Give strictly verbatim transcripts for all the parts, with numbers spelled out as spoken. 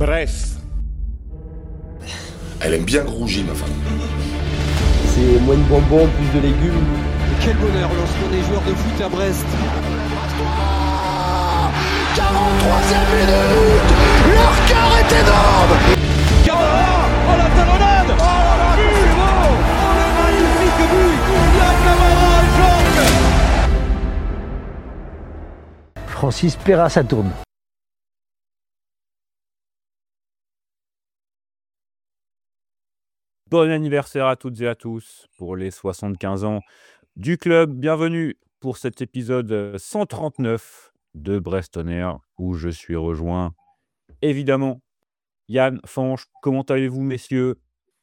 Brest. Elle aime bien grouger, ma femme. C'est moins de bonbons, plus de légumes. Et quel bonheur lorsqu'on est joueur de foot à Brest. quarante-troisième minute. Leur cœur est énorme. Camara. Oh la talonnade. Oh là là, but. Oh le magnifique but. La Camara, Georges. Francis Perra, ça tourne. Bon anniversaire à toutes et à tous pour les soixante-quinze ans du club. Bienvenue pour cet épisode cent trente-neuf de Brest On Air où je suis rejoint évidemment Yann, Fanche. Comment allez-vous, messieurs?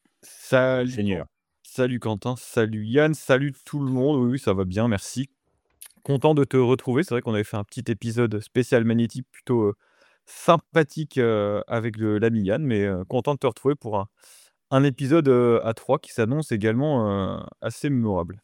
Salut, Seigneur. salut Quentin, salut Yann, salut tout le monde. Oui, oui, ça va bien, merci. Content de te retrouver. C'est vrai qu'on avait fait un petit épisode spécial magnétique plutôt euh, sympathique euh, avec le- l'ami Yann, mais euh, content de te retrouver pour un, un épisode euh, à trois qui s'annonce également euh, assez mémorable.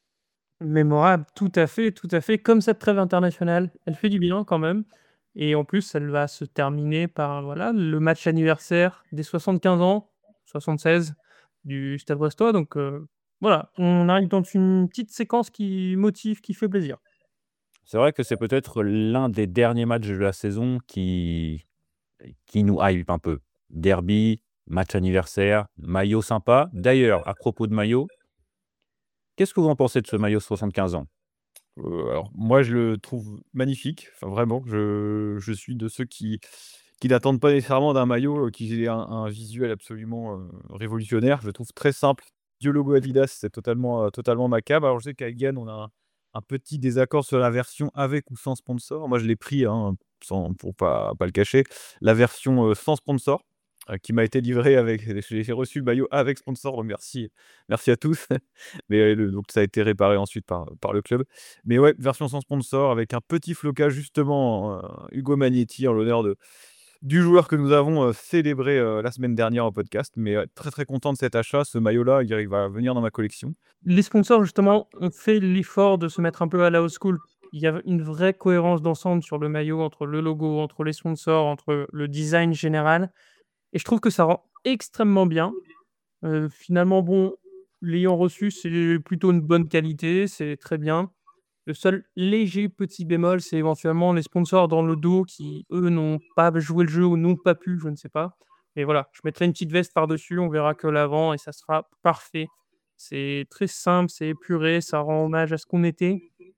Mémorable, tout à fait, tout à fait. Comme cette trêve internationale, elle fait du bien quand même. Et en plus, elle va se terminer par voilà, le match anniversaire des soixante-quinze ans, soixante-seize du Stade Brestois. Donc euh, voilà, on arrive dans une petite séquence qui motive, qui fait plaisir. C'est vrai que c'est peut-être l'un des derniers matchs de la saison qui, qui nous hype un peu. Derby, match anniversaire, maillot sympa. D'ailleurs, à propos de maillot, qu'est-ce que vous en pensez de ce maillot soixante-quinze ans? Euh, alors, moi, je le trouve magnifique. Enfin, vraiment, je, je suis de ceux qui, qui n'attendent pas nécessairement d'un maillot euh, qui ait un, un visuel absolument euh, révolutionnaire. Je le trouve très simple. Dieu logo Adidas, c'est totalement, euh, totalement ma came. Alors, je sais qu'à Egan, on a un, un petit désaccord sur la version avec ou sans sponsor. Moi, je l'ai pris, hein, sans, pour pas, pas le cacher, la version euh, sans sponsor. euh, qui m'a été livrée avec. J'ai reçu le maillot avec sponsor, donc merci, merci à tous. Mais euh, le- donc ça a été réparé ensuite par, par le club. Mais ouais, version sans sponsor avec un petit flocage justement, euh, Hugo Magnetti en l'honneur de, du joueur que nous avons euh, célébré euh, la semaine dernière au podcast. Mais ouais, très très content de cet achat. Ce maillot-là, il, il va venir dans ma collection. Les sponsors, justement, ont fait l'effort de se mettre un peu à la old school. Il y a une vraie cohérence d'ensemble sur le maillot, entre le logo, entre les sponsors, entre le design général. Et je trouve que ça rend extrêmement bien. Euh, finalement, bon, l'ayant reçu, c'est plutôt une bonne qualité, c'est très bien. Le seul léger petit bémol, c'est éventuellement les sponsors dans le dos qui, eux, n'ont pas joué le jeu ou n'ont pas pu, je ne sais pas. Mais voilà, je mettrai une petite veste par-dessus, on verra que l'avant et ça sera parfait. C'est très simple, c'est épuré, ça rend hommage à ce qu'on était,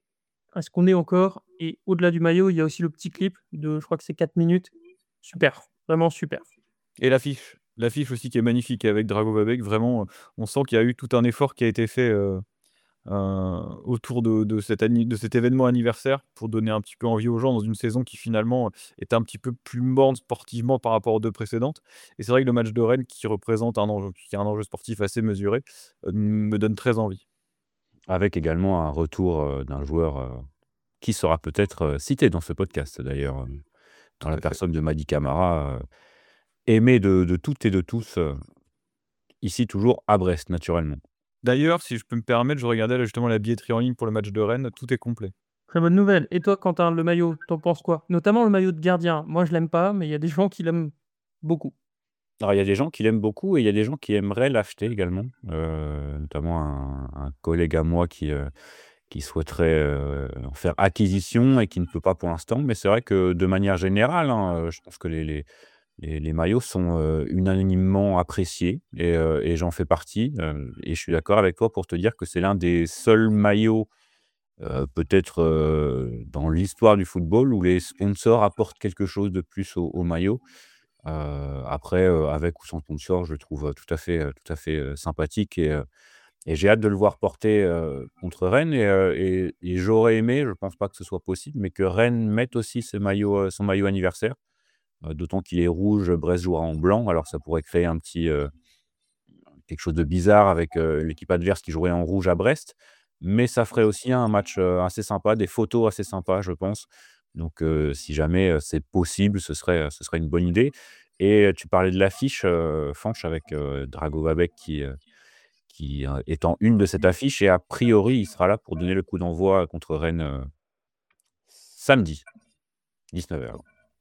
à ce qu'on est encore. Et au-delà du maillot, il y a aussi le petit clip de, je crois que c'est quatre minutes. Super, vraiment super. Et l'affiche. L'affiche aussi qui est magnifique avec Drago Babek. Vraiment, euh, on sent qu'il y a eu tout un effort qui a été fait euh, euh, autour de, de, cet anni- de cet événement anniversaire pour donner un petit peu envie aux gens dans une saison qui finalement est un petit peu plus morne sportivement par rapport aux deux précédentes. Et c'est vrai que le match de Rennes qui représente un enjeu, qui a un enjeu sportif assez mesuré, euh, me donne très envie. Avec également un retour euh, d'un joueur euh, qui sera peut-être euh, cité dans ce podcast d'ailleurs, euh, Tout dans la à fait. personne de Madi Camara, euh, aimé de, de toutes et de tous, euh, ici toujours à Brest naturellement. D'ailleurs, si je peux me permettre, je regardais là, justement la billetterie en ligne pour le match de Rennes, tout est complet. Très bonne nouvelle. Et toi, Quentin, le maillot, t'en penses quoi? Notamment le maillot de gardien. Moi, je l'aime pas, mais il y a des gens qui l'aiment beaucoup. Alors il y a des gens qui l'aiment beaucoup et il y a des gens qui aimeraient l'acheter également, euh, notamment un, un collègue à moi qui, euh, qui souhaiterait euh, en faire acquisition et qui ne peut pas pour l'instant. Mais c'est vrai que de manière générale, hein, euh, je pense que les, les, les, les maillots sont euh, unanimement appréciés et, euh, et j'en fais partie. Euh, et je suis d'accord avec toi pour te dire que c'est l'un des seuls maillots, euh, peut-être euh, dans l'histoire du football, où les sponsors apportent quelque chose de plus au, au maillot. Heu, après, heu, avec ou sans sponsor, je le trouve, heu, tout à fait, heu, tout à fait, heu, sympathique et heu et j'ai hâte de le voir porter, heu, contre Rennes et heu et et j'aurais aimé, je pense pas que ce soit possible, mais que Rennes mette aussi ce maillot, heu, son maillot anniversaire, heu, d'autant qu'il est rouge, Brest jouera en blanc. Alors ça pourrait créer un petit, heu, quelque chose de bizarre avec, heu, l'équipe adverse qui jouerait en rouge à Brest, mais ça ferait aussi un match, heu, assez sympa, des photos assez sympas, je pense. Donc heu, si jamais, heu, c'est possible, ce serait, ce serait une bonne idée et heu, tu parlais de l'affiche, heu, Fanch avec, heu, Drago Babek qui, heu, qui, heu, est en une de cette affiche et a priori, il sera là pour donner le coup d'envoi contre Rennes, heu, samedi, dix-neuf heures.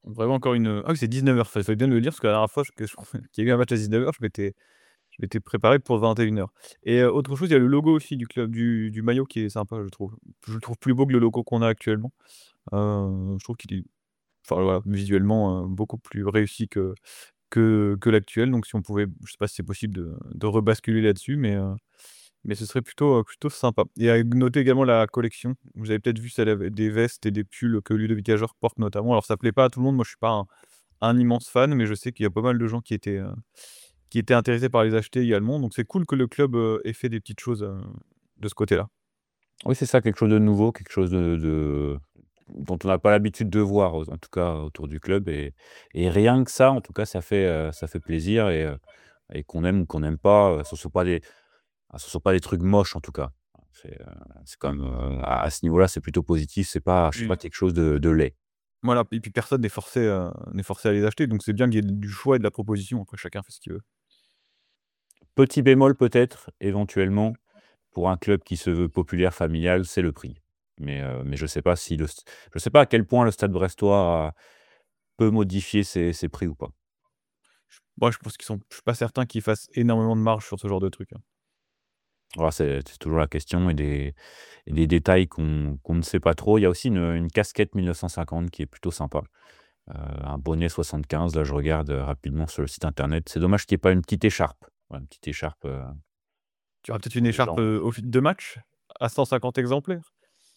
Vraiment encore une, ah oui, c'est dix-neuf heures, fallait fallait bien me le dire parce que la dernière fois que je qu'il y a eu un match à dix-neuf heures, je m'étais je m'étais préparé pour vingt et une heures et heu, autre chose, il y a le logo aussi du club du du maillot qui est sympa, je trouve. Je le trouve plus beau que le logo qu'on a actuellement. Heu, je trouve qu'il est enfin voilà, visuellement, heu, beaucoup plus réussi que que que l'actuel. Donc si on pouvait, je sais pas si c'est possible de de rebasculer là-dessus, mais heu, mais ce serait plutôt, heu, plutôt sympa et à noter également la collection. Vous avez peut-être vu celle avec des vestes et des pulls que Ludovic Ajor porte notamment. Alors ça plaît pas à tout le monde, moi je suis pas un un immense fan, mais je sais qu'il y a pas mal de gens qui étaient, heu, qui étaient intéressés par les acheter également. Donc c'est cool que le club, heu, ait fait des petites choses, heu, de ce côté-là. Oui, c'est ça, quelque chose de nouveau, quelque chose de de dont on n'a pas l'habitude de voir, en tout cas autour du club et et rien que ça, en tout cas, ça fait, heu, ça fait plaisir et heu et qu'on aime ou qu'on n'aime pas, heu, ce ne sont pas des ah, ce sont pas des trucs moches, en tout cas. C'est, heu, c'est quand même, heu, à à ce niveau-là, c'est plutôt positif, c'est pas c'est pas Oui. quelque chose de de laid. Voilà et puis personne n'est forcé, heu, n'est forcé à les acheter. Donc c'est bien qu'il y ait du choix et de la proposition. Après chacun fait ce qu'il veut. Petit bémol peut-être, éventuellement, pour un club qui se veut populaire, familial, c'est le prix. Mais heu, mais je sais pas si le st je sais pas à quel point le Stade brestois a peut modifier ses ses prix ou pas. Je moi je pense qu'ils sont je suis pas certain qu'ils fassent énormément de marge sur ce genre de truc, hein. Voilà, c'est c'est toujours la question et des et des détails qu'on qu'on ne sait pas trop. Il y a aussi une, une casquette mille neuf cent cinquante qui est plutôt sympa. Heu, un bonnet soixante-quinze, là je regarde, heu, rapidement sur le site internet. C'est dommage qu'il y ait pas une petite écharpe. Ouais, une petite écharpe, heu, Tu auras peut-être une écharpe, genre heu, au fil de match à cent cinquante exemplaires?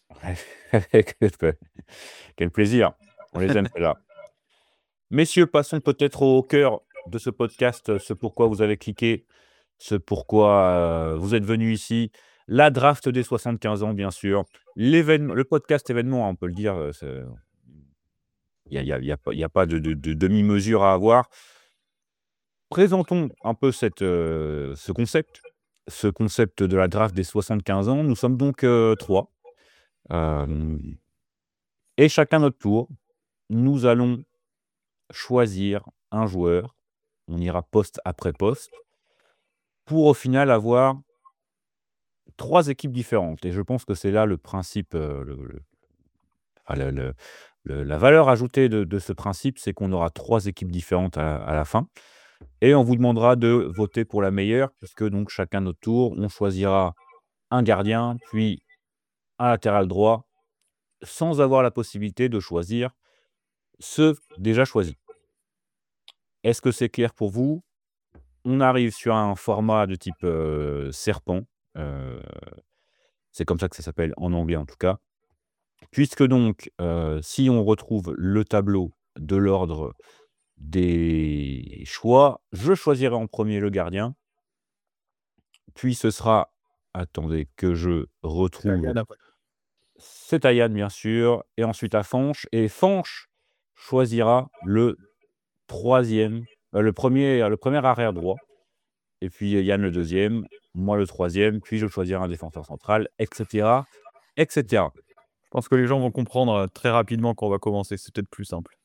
quel plaisir! On les aime celles-là. Messieurs, passons peut-être au cœur de ce podcast, ce pourquoi vous avez cliqué, ce pourquoi, heu, vous êtes venus ici. La draft des soixante-quinze ans, bien sûr. L'événement le podcast événement, hein, on peut le dire, heu, c'est il y a il y a il y a pas il y a pas de de de demi-mesure à avoir. Présentons un peu cette, heu, ce concept ce concept de la draft des soixante-quinze ans. Nous sommes donc, heu, trois, hem et chacun notre tour, nous allons choisir un joueur. On ira poste après poste pour au final avoir trois équipes différentes et je pense que c'est là le principe, heu, le le enfin le le le la valeur ajoutée de de ce principe, c'est qu'on aura trois équipes différentes à à la fin et on vous demandera de voter pour la meilleure puisque donc chacun notre tour, on choisira un gardien, puis un latéral droit, sans avoir la possibilité de choisir ceux déjà choisis. Est-ce que c'est clair pour vous? On arrive sur un format de type, heu, serpent, heu, c'est comme ça que ça s'appelle en anglais en tout cas. Puisque donc, heu, si on retrouve le tableau de l'ordre des choix, je choisirai en premier le gardien. Puis ce sera attendez que je C'est retrouve Ayane après. c'est à Yann bien sûr et ensuite à Fanche et Fanche choisira le troisième, e le premier le premier arrière droit et puis Yann le deuxième, moi le troisième, puis je choisirai un défenseur central et cetera et cetera. Je pense que les gens vont comprendre, heu, très rapidement quand on va commencer, c'est peut-être plus simple.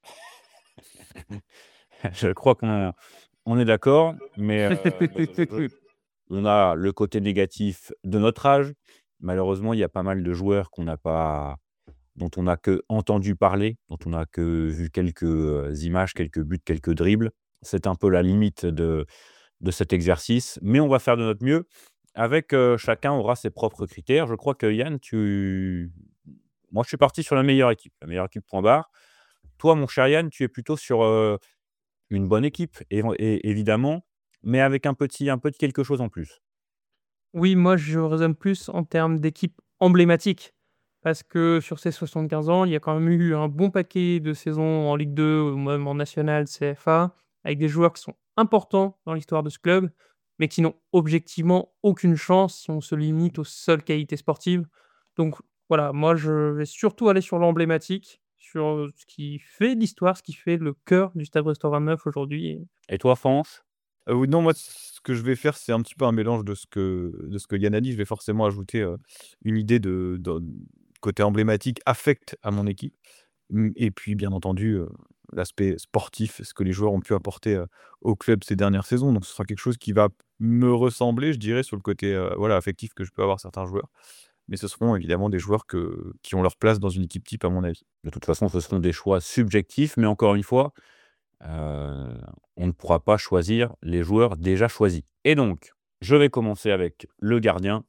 Je crois qu'on on est d'accord, mais heu, mais je je on a le côté négatif de notre âge. Malheureusement, il y a pas mal de joueurs qu'on n'a pas dont on n'a qu'entendu parler, dont on n'a que vu quelques, heu, images, quelques buts, quelques dribbles. C'est un peu la limite de de cet exercice, mais on va faire de notre mieux avec, heu, chacun aura ses propres critères. Je crois que Yann, tu moi, je suis parti sur la meilleure équipe, la meilleure équipe point barre. Toi, mon cher Yann, tu es plutôt sur, heu, une bonne équipe éven é évidemment, mais avec un petit un peu de quelque chose en plus. Oui, moi, je raisonne plus en termes d'équipe emblématique. Parce que sur ces soixante-quinze ans, il y a quand même eu un bon paquet de saisons en Ligue deux ou même en national C F A, avec des joueurs qui sont importants dans l'histoire de ce club, mais qui n'ont objectivement aucune chance si on se limite aux seules qualités sportives. Donc voilà, moi, je vais surtout aller sur l'emblématique, sur euh, ce qui fait l'histoire, ce qui fait le cœur du Stade Brestois vingt-neuf aujourd'hui. Et toi, Fanche? Heu, oui, non, moi, ce que je vais faire, c'est un petit peu un mélange de ce que de ce que Yann a dit. Je vais forcément ajouter, heu, une idée de de côté emblématique, affect à mon équipe. Mmh et puis, bien entendu, heu, l'aspect sportif, ce que les joueurs ont pu apporter, heu, au club ces dernières saisons. Donc ce sera quelque chose qui va me ressembler, je dirais, sur le côté, heu, voilà, affectif que je peux avoir certains joueurs. mais ce seront évidemment des joueurs que qui ont leur place dans une équipe type, à mon avis. De toute façon, ce seront des choix subjectifs, mais encore une fois, heu, on ne pourra pas choisir les joueurs déjà choisis. Et donc, je vais commencer avec le gardien.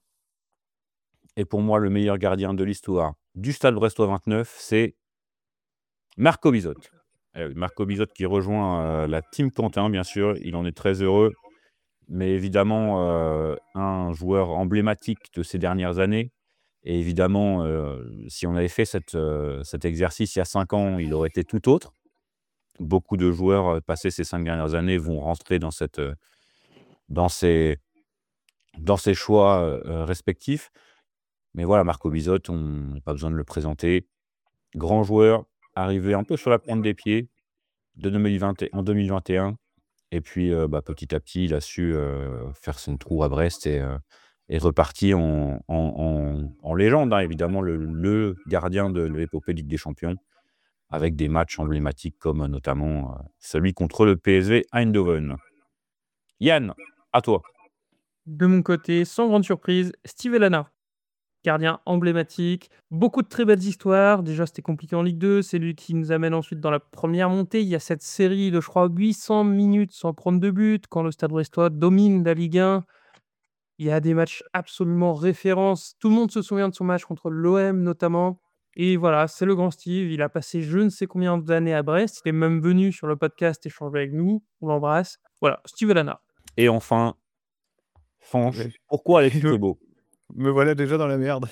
Et pour moi, le meilleur gardien de l'histoire du Stade Brestois vingt-neuf, c'est Marco Bizot. Eh oui, Marco Bizot qui rejoint, heu, la team Quentin, bien sûr. Il en est très heureux, mais évidemment, heu, un joueur emblématique de ces dernières années. Et évidemment, heu, si on avait fait cet, heu, cet exercice il y a cinq ans, il aurait été tout autre. Beaucoup de joueurs, heu, passés ces cinq dernières années vont rentrer dans cette, heu, dans ces dans ces choix, heu heu, respectifs. Mais voilà, Marco Bizot, on n'a pas besoin de le présenter. Grand joueur, arrivé un peu sur la pointe des pieds de deux mille vingt et en deux mille vingt et un. Et puis, heu, bah, petit à petit, il a su, heu, faire son trou à Brest et heu et reparti en en en en légende, hein, évidemment, le le gardien de l'épopée Ligue des Champions, avec des matchs emblématiques comme, heu, notamment, heu, celui contre le P S V Eindhoven. Yann, à toi. De mon côté, sans grande surprise, Steve Elana. Gardien emblématique, beaucoup de très belles histoires. Déjà, c'était compliqué en Ligue deux. C'est lui qui nous amène ensuite dans la première montée. Il y a cette série de, je crois, huit cents minutes sans prendre de but, quand le Stade Brestois domine la Ligue un. Il y a des matchs absolument références. Tout le monde se souvient de son match contre l'O M notamment. Et voilà, c'est le grand Steve. Il a passé je ne sais combien d'années à Brest. Il est même venu sur le podcast échanger avec nous. On l'embrasse. Voilà, Steve Elana. Et enfin, Fanch, Ouais. pourquoi Alexis Me Thébault? me voilà déjà dans la merde.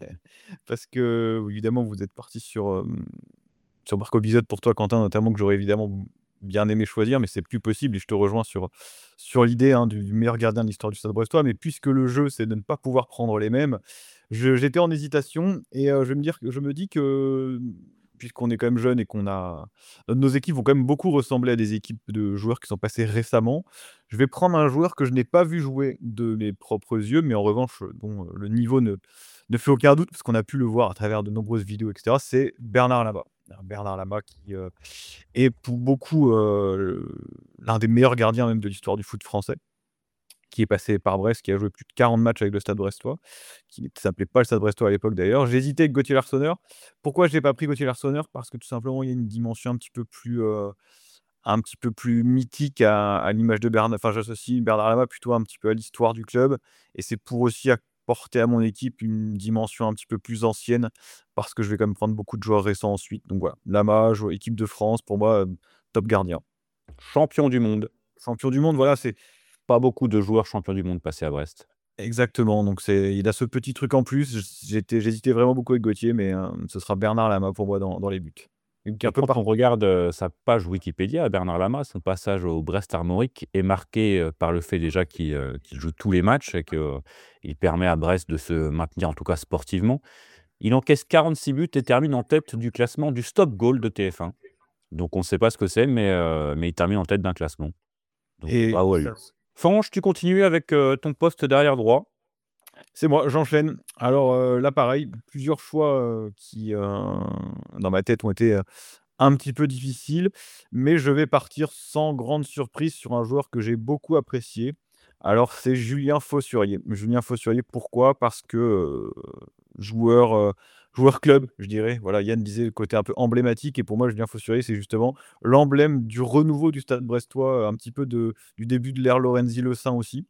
Parce que, évidemment, vous êtes parti sur, hem, sur Marco Bizot pour toi, Quentin, notamment, que j'aurais évidemment bien aimé choisir, mais c'est plus possible et je te rejoins sur sur l'idée, hein, du du meilleur gardien de l'histoire du Stade Brestois. Mais puisque le jeu, c'est de ne pas pouvoir prendre les mêmes, je j'étais en hésitation et heu, je vais me dire que je me dis que, puisqu'on est quand même jeune et qu'on a nos équipes vont quand même beaucoup ressembler à des équipes de joueurs qui sont passés récemment. Je vais prendre un joueur que je n'ai pas vu jouer de mes propres yeux, mais en revanche, heu, dont, heu, le niveau ne ne fait aucun doute parce qu'on a pu le voir à travers de nombreuses vidéos et cetera, c'est Bernard Lama. Alors Bernard Lama qui, heu, est pour beaucoup, heu, l'un des meilleurs gardiens même de l'histoire du foot français, qui est passé par Brest, qui a joué plus de quarante matchs avec le Stade Brestois, qui ne s'appelait pas le Stade Brestois à l'époque d'ailleurs. J'ai hésité avec Gauthier Larsonneur. Pourquoi je n'ai pas pris Gauthier Larsonneur? Parce que tout simplement, il y a une dimension un petit peu plus, heu, un petit peu plus mythique à à l'image de Bernard. Enfin, j'associe Bernard Lama plutôt un petit peu à l'histoire du club et c'est pour aussi apporter à mon équipe une dimension un petit peu plus ancienne, parce que je vais quand même prendre beaucoup de joueurs récents ensuite. Donc voilà, Lama, jou équipe de France, pour moi, heu, top gardien. Champion du monde. Champion du monde, voilà, c'est Pas beaucoup de joueurs champions du monde passés à Brest. exactement, donc c'est il a ce petit truc en plus. J j'étais j'hésitais vraiment beaucoup avec Gauthier, mais hem, ce sera Bernard Lama pour moi dans dans les buts. Et qui est un Et peu quand on partout. regarde, heu, sa page Wikipédia, Bernard Lama, son passage au Brest Armorique est marqué, heu, par le fait déjà qu'il, heu, qu'il joue tous les matchs et qu'il permet à Brest de se maintenir, en tout cas sportivement. Il encaisse quarante-six buts et termine en tête du classement du Stop Goal de T F un. Donc on ne sait pas ce que c'est, mais heu, mais il termine en tête d'un classement. Donc Et bravo à lui. ça Fanche, tu continues avec, heu, ton poste d'arrière droit. c'est moi, j'enchaîne. Alors, heu, là pareil, plusieurs choix, heu, qui, heu, dans ma tête ont été, heu, un petit peu difficiles, mais je vais partir sans grande surprise sur un joueur que j'ai beaucoup apprécié. Alors c'est Julien Faussurier. Julien Faussurier, pourquoi? Parce que, heu, joueur, heu, joueur club, je dirais. Voilà, Yann disait le côté un peu emblématique et pour moi Julien Faussurier, c'est justement l'emblème du renouveau du Stade brestois, un petit peu de du début de l'ère Lorenzi Le Saint aussi.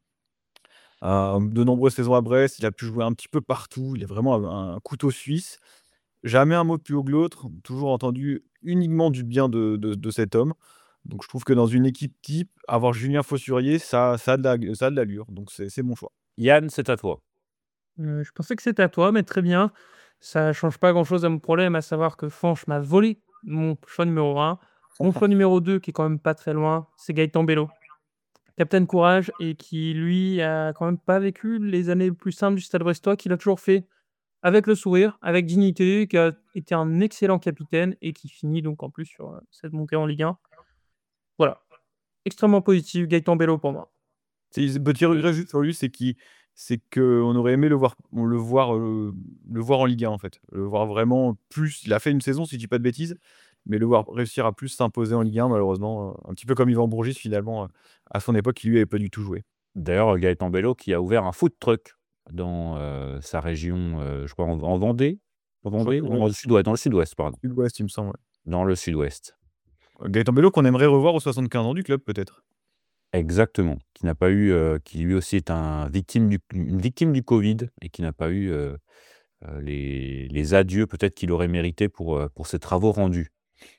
Heu, de nombreuses saisons à Brest, il a pu jouer un petit peu partout, il est vraiment un un couteau suisse. Jamais un mot plus haut que l'autre, toujours entendu uniquement du bien de de de cet homme. Donc je trouve que dans une équipe type, avoir Julien Faussurier, ça ça a de la ça a de l'allure, donc c'est c'est mon choix. Yann, c'est à toi. Heu, je pensais que c'était à toi, mais très bien. Ça change pas grand-chose à mon problème, à savoir que Fanch m'a volé mon choix numéro un. Mon choix numéro deux, qui est quand même pas très loin, c'est Gaëtan Bello. Capitaine Courage et qui, lui, a quand même pas vécu les années les plus simples du Stade brestois, qu'il a toujours fait avec le sourire, avec dignité, qui a été un excellent capitaine et qui finit donc en plus sur, heu, cette montée en Ligue un. Voilà, extrêmement positif, Gaëtan Bello pour moi. C'est petit regret juste sur lui, c'est qu'il c'est qu'on aurait aimé le voir on le voir, heu, le voir en Ligue un en fait. Le voir vraiment plus il a fait une saison si je dis pas de bêtises, mais le voir réussir à plus s'imposer en Ligue un malheureusement, heu, un petit peu comme Yvan Bourgis finalement, heu, à son époque qui lui avait pas du tout joué. D'ailleurs, Gaëtan Bello qui a ouvert un food truck dans, heu, sa région, heu, je crois en en Vendée? En Je crois Vendée? que Ou ouais. dans le sud-ouest, dans le sud-ouest, pardon. Sud-Ouest, il me semble, ouais. Dans le sud-ouest. Gaëtan Bello qu'on aimerait revoir aux soixante-quinze ans du club, peut-être? Exactement, qui n'a pas eu, heu, qui lui aussi est un victime du une victime du Covid et qui n'a pas eu, heu heu, les les adieux peut-être qu'il aurait mérité pour, heu, pour ses travaux rendus.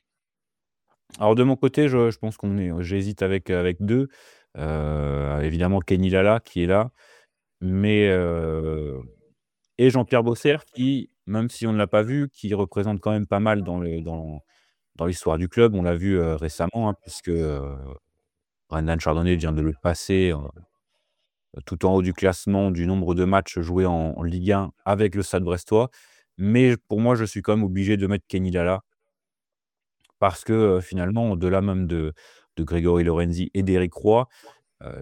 Alors de mon côté, je je pense qu'on est j'hésite avec, avec deux, heu, évidemment Kenny Lala qui est là, mais heu et Jean-Pierre Bosser qui, même si on ne l'a pas vu, qui représente quand même pas mal dans le dans dans l'histoire du club. On l'a vu, heu, récemment, hein, puisque, heu, Brendan Chardonnay vient de le passer, heu, tout en haut du classement du nombre de matchs joués en en Ligue un avec le Stade brestois. Mais pour moi, je suis quand même obligé de mettre Kenny Lala parce que, heu, finalement, au-delà même de de Grégory Lorenzi et d'Éric Roy, heu,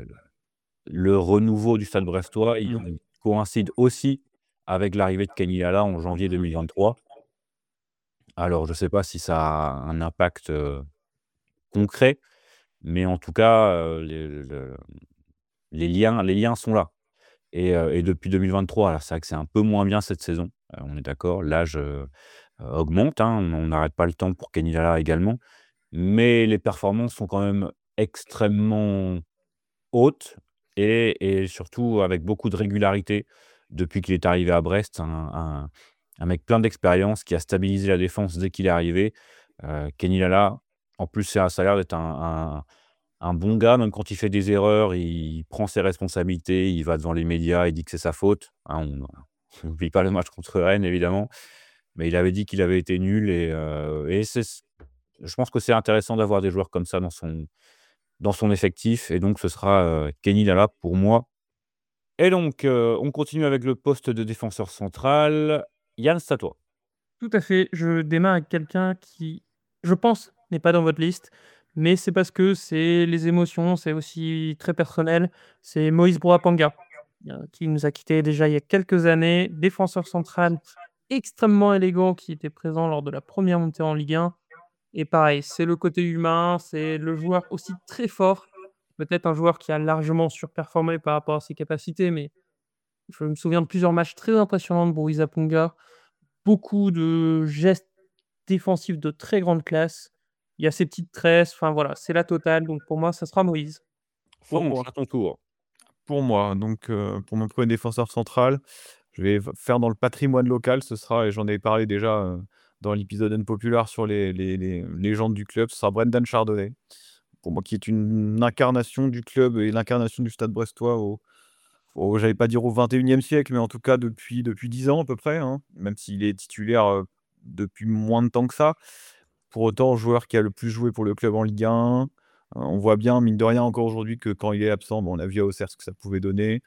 le renouveau du Stade brestois, il Mmh. il coïncide aussi avec l'arrivée de Kenny Lala en janvier deux mille vingt-trois. Alors je sais pas si ça a un impact, heu, concret, mais en tout cas, heu, les le les liens les liens sont là et heu et depuis deux mille vingt-trois, alors c'est vrai que c'est un peu moins bien cette saison, heu, on est d'accord. L'âge, heu, heu, augmente, hein, on n'arrête pas le temps pour Kenny Lala également, mais les performances sont quand même extrêmement hautes et et surtout avec beaucoup de régularité depuis qu'il est arrivé à Brest. Un un un mec plein d'expérience qui a stabilisé la défense dès qu'il est arrivé. Heu, Kenny Lala, en plus, ça ça a l'air d'être un un un bon gars, même quand il fait des erreurs, il prend ses responsabilités, il va devant les médias, il dit que c'est sa faute. Hein, on on n'oublie pas le match contre Rennes évidemment, mais il avait dit qu'il avait été nul et heu et c'est c je pense que c'est intéressant d'avoir des joueurs comme ça dans son dans son effectif et donc ce sera, heu, Kenny Lala pour moi. Et donc, heu, on continue avec le poste de défenseur central. Yann, c'est à toi. Tout à fait. Je démarre avec quelqu'un qui, je pense, n'est pas dans votre liste, mais c'est parce que c'est les émotions, c'est aussi très personnel. C'est Moïse Boapanga, heu, qui nous a quittés déjà il y a quelques années. Défenseur central extrêmement élégant qui était présent lors de la première montée en Ligue un et pareil, c'est le côté humain, c'est le joueur aussi très fort. Peut-être un joueur qui a largement surperformé par rapport à ses capacités, mais je me souviens de plusieurs matchs très impressionnants de Boris Apunga. Beaucoup de gestes défensifs de très grande classe. Il y a ses petites tresses, enfin voilà, c'est la totale, donc pour moi, ça sera Moïse. Pour Franck, moi à ton tour. pour moi, donc heu, pour mon premier défenseur central, je vais f faire dans le patrimoine local. Ce sera et j'en ai parlé déjà, heu, dans l'épisode unpopular sur les les les légendes du club, ce sera Brendan Chardonnay. Pour moi, qui est une incarnation du club et l'incarnation du Stade brestois au au j'allais pas dire au vingt et unième siècle, mais en tout cas depuis depuis dix ans à peu près, hein, même s'il est titulaire, heu, depuis moins de temps que ça. Pour autant, joueur qui a le plus joué pour le club en Ligue un. Heu, on voit bien, mine de rien, encore aujourd'hui, que quand il est absent, bon, on a vu à Auxerre ce que ça pouvait donner.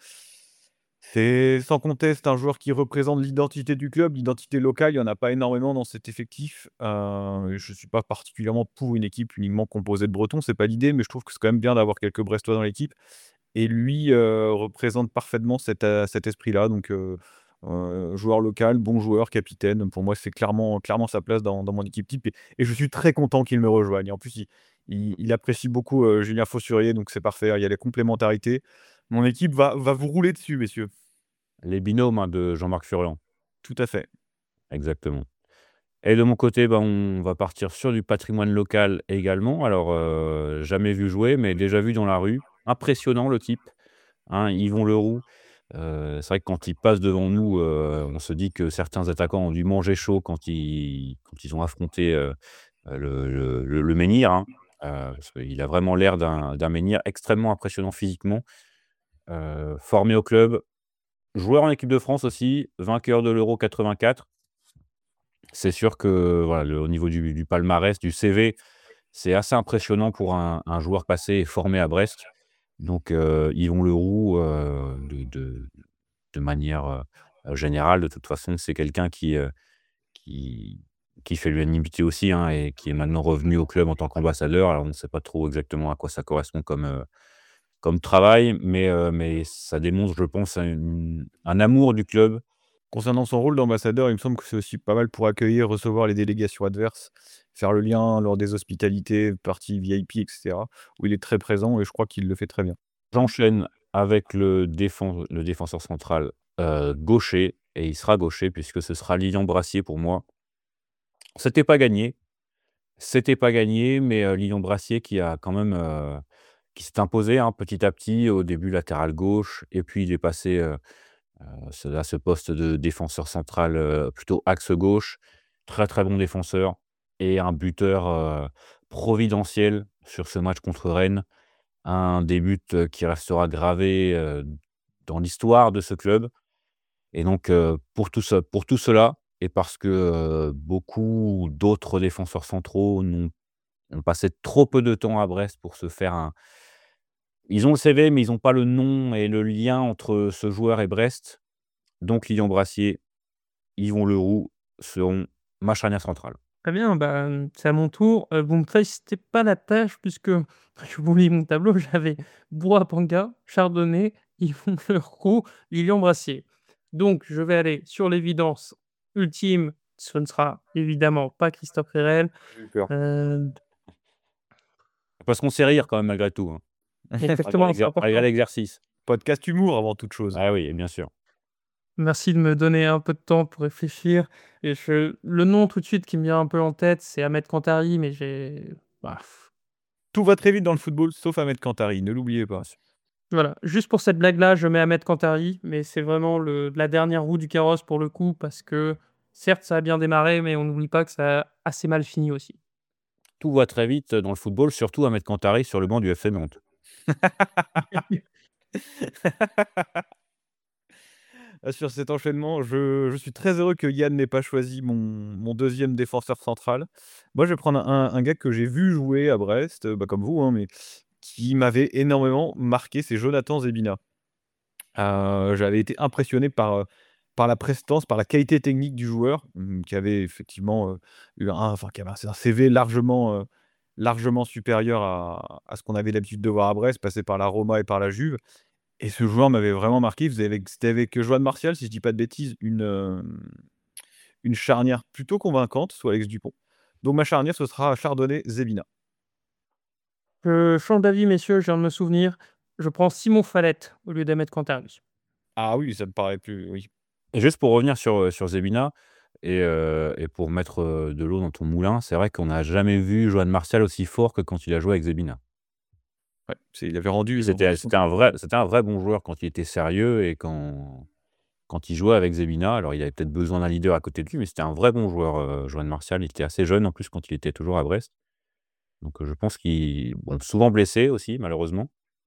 C'est sans conteste un joueur qui représente l'identité du club, l'identité locale. Il y en a pas énormément dans cet effectif. Heu, je suis pas particulièrement pour une équipe uniquement composée de Bretons, c'est pas l'idée, mais je trouve que c'est quand même bien d'avoir quelques Brestois dans l'équipe et lui, heu, représente parfaitement cet, heu, cet esprit-là donc heu heu, joueur local, bon joueur, capitaine. Pour moi, c'est clairement clairement sa place dans dans mon équipe type et et je suis très content qu'il me rejoigne. En plus, il il il apprécie beaucoup, heu, Julien Faussurier, donc c'est parfait, il y a les complémentarités. Mon équipe va va vous rouler dessus, messieurs. Les binômes, hein, de Jean-Marc Furlan. Tout à fait. Exactement. Et de mon côté, ben, on va partir sur du patrimoine local également. Alors, heu, jamais vu jouer, mais déjà vu dans la rue. Impressionnant le type, hein, Yvon Leroux. Heu, c'est vrai que quand il passe devant nous, heu, on se dit que certains attaquants ont dû manger chaud quand ils quand ils ont affronté, heu, le le le le menhir, hein. Heu, parce qu'il a vraiment l'air d'un d'un menhir extrêmement impressionnant physiquement. Heu, formé au club, joueur en équipe de France aussi, vainqueur de l'Euro quatre-vingt-quatre. C'est sûr que, voilà, le au niveau du du palmarès, du C V, c'est assez impressionnant pour un un joueur passé et formé à Brest. Donc, heu, Yvon Leroux, heu, de de de manière, heu, générale, de toute façon, c'est quelqu'un qui, heu, qui qui fait l'unanimité aussi, hein et qui est maintenant revenu au club en tant qu'ambassadeur. Alors on ne sait pas trop exactement à quoi ça correspond comme, heu, comme travail, mais, heu, mais ça démontre, je pense, un un amour du club. Concernant son rôle d'ambassadeur, il me semble que c'est aussi pas mal pour accueillir, recevoir les délégations adverses, faire le lien lors des hospitalités, parties V I P et cetera, où il est très présent et je crois qu'il le fait très bien. J'enchaîne avec le défen le défenseur central heu, gaucher et il sera gaucher puisque ce sera Lilian Brassier pour moi. C'était pas gagné, c'était pas gagné, mais heu, Lilian Brassier qui a quand même, heu, qui s'est imposé, hein, petit à petit. Au début latéral gauche et puis il est passé, heu heu, ce à ce poste de défenseur central, heu, plutôt axe gauche. Très, très bon défenseur et un buteur, heu, providentiel sur ce match contre Rennes. Un des buts, heu, qui restera gravé, heu, dans l'histoire de ce club et donc heu, pour tout ce pour tout cela et parce que, heu, beaucoup d'autres défenseurs centraux n'ont ont passé trop peu de temps à Brest pour se faire un ils ont le C V, mais ils ont pas le nom et le lien entre ce joueur et Brest. Donc Lilian Brassier, Yvon Leroux seront ma charnière centrale. Très bien, bah, mmh, c'est à mon tour. Heu, vous me facilitez pas la tâche puisque je vous lis mon tableau, j'avais Bois-Panga, Chardonnay, Yvon Leroux, Lilian Brassier. Donc je vais aller sur l'évidence ultime, ce ne sera évidemment pas Christophe Réel. J'ai eu peur. Heu, Parce qu'on sait rire quand même malgré tout, hein, malgré exactement, c'est l'exer malgré important. l'exercice. Podcast humour avant toute chose. Ah oui, bien sûr. Merci de me donner un peu de temps pour réfléchir et je le nom tout de suite qui me vient un peu en tête, c'est Ahmed Kantari, mais j'ai bah, Tout va très vite dans le football, sauf Ahmed Kantari, ne l'oubliez pas. voilà, juste pour cette blague-là, je mets Ahmed Kantari, mais c'est vraiment le la dernière roue du carrosse pour le coup, parce que certes, ça a bien démarré, mais on n'oublie pas que ça a assez mal fini aussi. Tout va très vite dans le football, surtout Ahmed Kantari sur le banc du F C Nantes. Ah, sur cet enchaînement, je je suis très heureux que Yann n'ait pas choisi mon mon deuxième défenseur central. Moi, je vais prendre un un gars que j'ai vu jouer à Brest, heu, bah, comme vous, hein, mais qui m'avait énormément marqué, c'est Jonathan Zebina. Heu, j'avais été impressionné par, heu, par la prestance, par la qualité technique du joueur, mmh, qui avait effectivement, heu, eu un enfin, qui avait un un C V largement, heu, largement supérieur à à ce qu'on avait l'habitude de voir à Brest, passé par la Roma et par la Juve et ce joueur m'avait vraiment marqué. Vous avez C'était avec Joan Martial, si je dis pas de bêtises, une, hem, une charnière plutôt convaincante sous Alex Dupont. Donc ma charnière, ce sera Chardonnay-Zebina. Je change d'avis, messieurs, je viens de me souvenir, je prends Simon Falette au lieu d'Ahmed Kantari. Ah oui, ça me paraît plus oui. Et juste pour revenir sur, heu, sur Zebina et heu et pour mettre, heu, de l'eau dans ton moulin, c'est vrai qu'on n'a jamais vu Joan Martial aussi fort que quand il a joué avec Zebina. Ouais, c'est il avait rendu C'était rendu son c'était un vrai c'était un vrai bon joueur quand il était sérieux et quand quand il jouait avec Zebina. Alors il avait peut-être besoin d'un leader à côté de lui, mais c'était un vrai bon joueur, heu, Joan Martial. Il était assez jeune en plus quand il était toujours à Brest. Donc, heu, je pense qu'il bon, souvent blessé aussi malheureusement,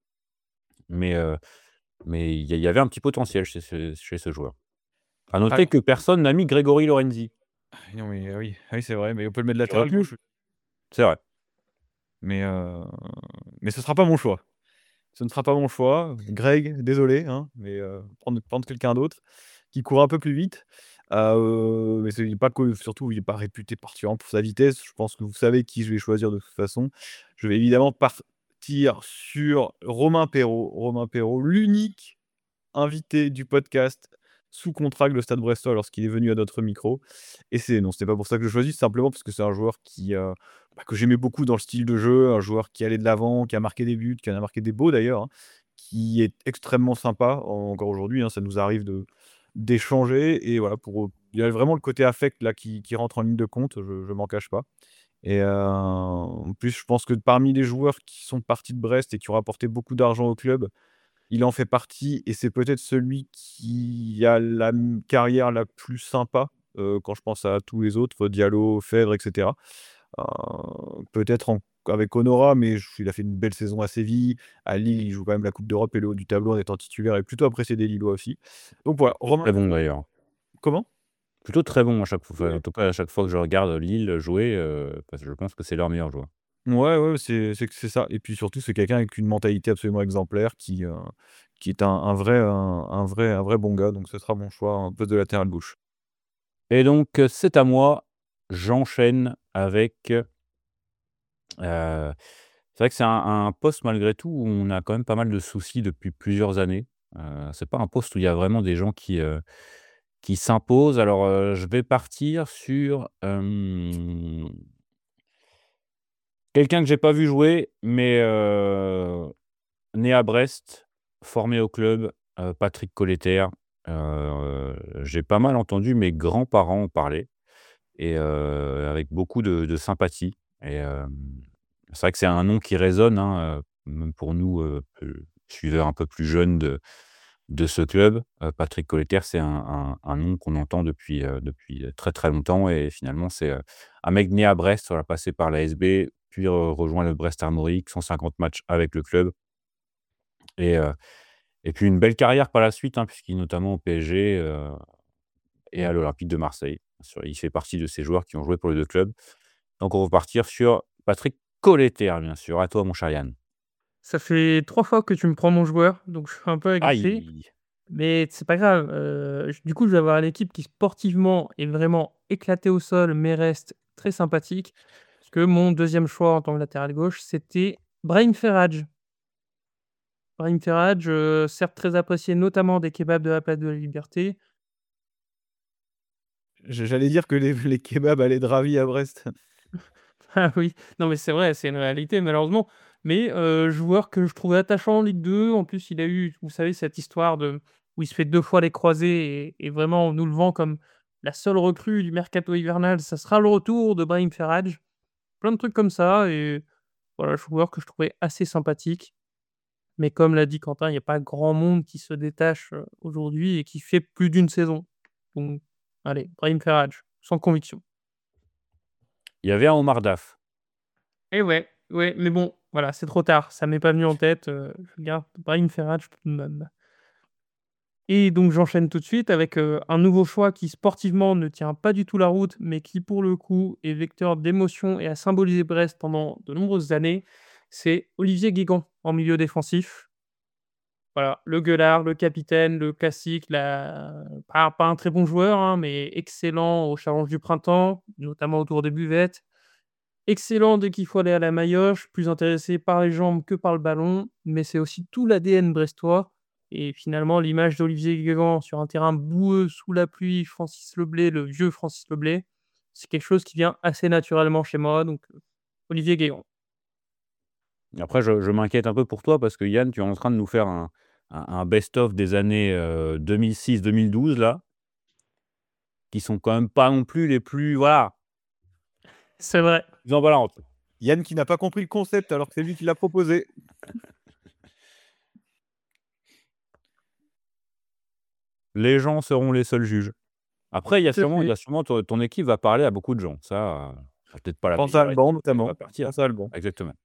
mais heu, mais il y a il y avait un petit potentiel chez ce chez ce joueur. À ah noter que personne n'a mis Grégory Lorenzi. non mais euh, oui, ah oui, c'est vrai, mais on peut le mettre Il aurait latéral pu, gauche, c'est vrai. mais heu, mais ce sera pas mon choix. Ce ne sera pas mon choix. Greg, désolé, hein, mais heu, prendre prendre quelqu'un d'autre qui court un peu plus vite. Heu, mais c'est pas que surtout, il est pas réputé particulièrement pour sa vitesse. Je pense que vous savez qui je vais choisir de toute façon. Je vais évidemment partir sur Romain Perraud. Romain Perraud, l'unique invité du podcast sous contrat avec le Stade Brestois lorsqu'il est venu à notre micro et c'est non, c'était pas pour ça que je choisis, c'est simplement parce que c'est un joueur qui, heu, bah, que j'aimais beaucoup dans le style de jeu, un joueur qui allait de l'avant, qui a marqué des buts, qui en a marqué des beaux d'ailleurs, hein, qui est extrêmement sympa en encore aujourd'hui, hein, ça nous arrive de d'échanger et voilà pour, il y a vraiment le côté affect là qui qui rentre en ligne de compte, je je m'en cache pas et heu, en plus je pense que parmi les joueurs qui sont partis de Brest et qui ont rapporté beaucoup d'argent au club, il en fait partie et c'est peut-être celui qui a la m carrière la plus sympa, heu, quand je pense à tous les autres, Diallo, Fèvre et cetera. Heu, peut-être en avec Honora, mais j il a fait une belle saison à Séville. À Lille, il joue quand même la coupe d'Europe et le haut du tableau en étant titulaire et plutôt apprécié des Lillois aussi. Donc voilà, Romain Très bon d'ailleurs. comment? Plutôt très bon à chaque fois, enfin, Ouais. en tout cas à chaque fois que je regarde Lille jouer, heu, parce que je pense que c'est leur meilleur joueur. Ouais, ouais, c'est c'est que c'est ça et puis surtout, c'est quelqu'un avec une mentalité absolument exemplaire qui, heu, qui est un un vrai un un vrai un vrai bon gars, donc ce sera mon choix, un poste de latéral gauche. Et donc, heu, c'est à moi. J'enchaîne avec, heu, c'est vrai que c'est un un poste malgré tout où on a quand même pas mal de soucis depuis plusieurs années. Heu, c'est pas un poste où il y a vraiment des gens qui, heu, qui s'imposent. Alors, heu, je vais partir sur, hem, quelqu'un que j'ai pas vu jouer, mais, heu, né à Brest, formé au club, heu, Patrick Colletter. Heu, j'ai pas mal entendu mes grands-parents en parler et heu, avec beaucoup de de sympathie et hem, c'est vrai que c'est un nom qui résonne, hein, heu, même pour nous, heu, peu suiveurs un peu plus jeunes de de ce club. Heu, Patrick Colletter, c'est un un un nom qu'on entend depuis, heu, depuis, très, très longtemps et finalement c'est, heu, un mec né à Brest, voilà, passé par l'A S B, puis re rejoint le Brest Armorique, cent cinquante matchs avec le club et heu et puis une belle carrière par la suite, hein, puisqu'il est notamment au P S G, heu et à l'Olympique de Marseille. Bien sûr, il fait partie de ces joueurs qui ont joué pour les deux clubs. Donc on va partir sur Patrick Colletter, bien sûr. À toi, mon cher Yann. Ça fait trois fois que tu me prends mon joueur, donc je suis un peu agacé, Aïe! mais c'est pas grave, heu, j du coup, je vais avoir une équipe qui sportivement est vraiment éclatée au sol, mais reste très sympathique. Parce que mon deuxième choix en tant que latéral gauche, c'était Brahim Ferrage. Brahim Ferrage, heu, certes très apprécié, notamment des kebabs de la place de la Liberté. J j'allais dire que les les kebabs allaient de Ravi à Brest. Ah oui, non mais c'est vrai, c'est une réalité malheureusement. Mais heu, joueur que je trouvais attachant en Ligue deux. En plus, il a eu, vous savez, cette histoire de où il se fait deux fois les croisés et et vraiment en nous le vend comme la seule recrue du mercato hivernal. Ça sera le retour de Brahim Ferrage. Plein de trucs comme ça et voilà, joueur que je trouvais assez sympathique. Mais comme l'a dit Quentin, il y a pas grand monde qui se détache, heu, aujourd'hui et qui fait plus d'une saison. Donc allez, Brahim Ferrage, sans conviction. Il y avait un Omar Daf. Et ouais, ouais, mais bon, voilà, c'est trop tard. Ça m'est pas venu en tête, heu, je garde Brahim Ferrage tout de même. Et donc j'enchaîne tout de suite avec, heu, un nouveau choix qui sportivement ne tient pas du tout la route, mais qui pour le coup est vecteur d'émotion et a symbolisé Brest pendant de nombreuses années. C'est Olivier Guégan en milieu défensif. Voilà, le gueulard, le capitaine, le classique, la pas pas un très bon joueur, hein, mais excellent au Challenge du printemps, notamment autour des buvettes. Excellent dès qu'il faut aller à la maillotche, plus intéressé par les jambes que par le ballon, mais c'est aussi tout l'A D N brestois et finalement l'image d'Olivier Guégan sur un terrain boueux, sous la pluie, Francis Leblay, le vieux Francis Leblay, c'est quelque chose qui vient assez naturellement chez moi, donc heu, Olivier Guégan. Après, je je m'inquiète un peu pour toi parce que Yann, tu es en train de nous faire un un un best-of des années, heu, deux mille six-deux mille douze là qui sont quand même pas non plus les plus, voilà, C'est vrai. plus emballantes. Yann qui n'a pas compris le concept alors que c'est lui qui l'a proposé. Les gens seront les seuls juges. Après, il y a Tout à sûrement il y fait. a sûrement ton ton équipe va parler à beaucoup de gens. Ça, heu, ça va peut-être pas la Pense à meilleure Alban équipe, mais elle va notamment. partir. Pense à Alban. Exactement.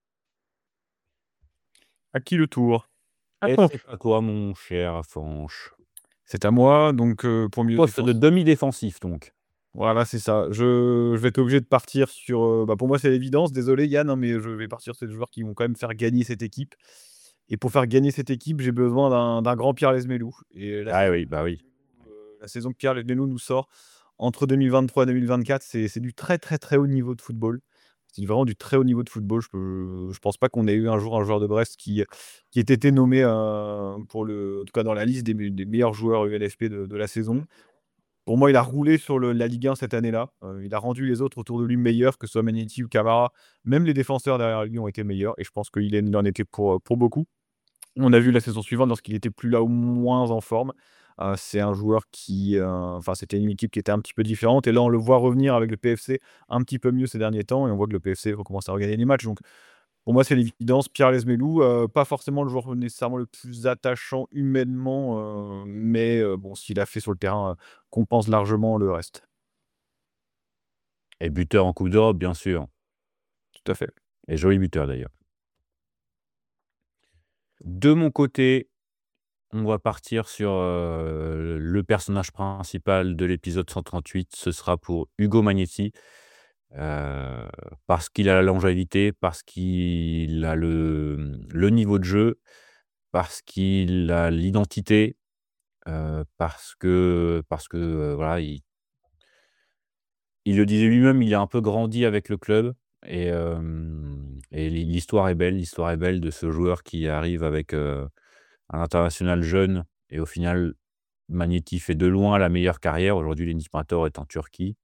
À qui le tour? À Et ton c'est à toi, mon cher Fanche. C'est à moi donc heu, pour mieux Poste de défense. demi-défensif donc. Voilà, c'est ça. Je je vais être obligé de partir sur, heu, bah, pour moi, c'est l'évidence. Désolé Yann, hein, mais je vais partir sur des joueurs qui vont quand même faire gagner cette équipe et pour faire gagner cette équipe, j'ai besoin d'un d'un grand Pierre Lesmelou et la Ah saison oui, bah oui. heu, la saison que Pierre Lesmelou nous sort entre deux mille vingt-trois et deux mille vingt-quatre, c'est c'est du très, très, très haut niveau de football. C'est vraiment du très haut niveau de football. Je peux je pense pas qu'on ait eu un jour un joueur de Brest qui qui ait été nommé, heu, pour le en tout cas dans la liste des me des meilleurs joueurs U L F P de de la saison. Pour moi, il a roulé sur le la Ligue un cette année-là. Heu, il a rendu les autres autour de lui meilleurs, que ce soit Magneti ou Camara. Même les défenseurs derrière lui ont été meilleurs et je pense qu'il est il en était pour, heu, pour beaucoup. On a vu la saison suivante lorsqu'il était plus là ou moins en forme. Heu, c'est un joueur qui, heu, enfin, c'était une équipe qui était un petit peu différente et là, on le voit revenir avec le P F C un petit peu mieux ces derniers temps et on voit que le P F C recommence à regagner les matchs. Donc pour moi, c'est l'évidence. Pierre Lesmelou, heu, pas forcément le joueur nécessairement le plus attachant humainement, heu, mais heu, bon, ce qu'il a fait sur le terrain, heu, compense largement le reste. Et buteur en coupe d'Europe, bien sûr. Tout à fait. Et joli buteur d'ailleurs. De mon côté, on va partir sur, heu, le personnage principal de l'épisode cent trente-huit. Ce sera pour Ugo Magnetti, heu, parce qu'il a la longévité, parce qu'il a le, mmh, le niveau de jeu, parce qu'il a l'identité, heu, parce que parce que, heu, voilà, il il le disait lui-même, il a un peu grandi avec le club et hem et l'hi l'histoire est belle. L'histoire est belle de ce joueur qui arrive avec, heu, un international jeune et au final, Magneti fait de loin la meilleure carrière. Aujourd'hui, l'Unispor est en Turquie.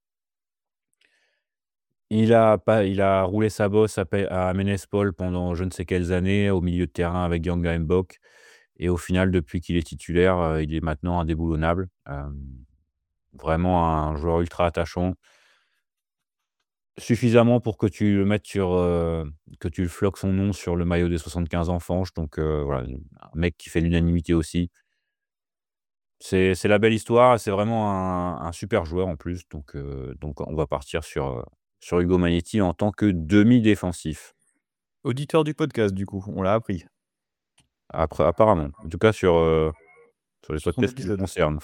Il a pas il a roulé sa bosse à Pei à Ménespol pendant je ne sais quelles années, au milieu de terrain avec Yanga Mbok et au final, depuis qu'il est titulaire, heu, il est maintenant indéboulonnable. Hem, vraiment un joueur ultra attachant. Suffisamment pour que tu le mettes sur, heu, que tu floques son nom sur le maillot des soixante-quinze ans fanche, donc heu, voilà, un mec qui fait l'unanimité aussi. C'est c'est la belle histoire et c'est vraiment un un super joueur en plus, donc heu, donc on va partir sur, heu, sur Hugo Magnetti en tant que demi défensif. Auditeur du podcast, du coup, on l'a appris. Après apparemment, en tout cas sur, heu, sur les Sur son podcasts qui le épisode. concernent.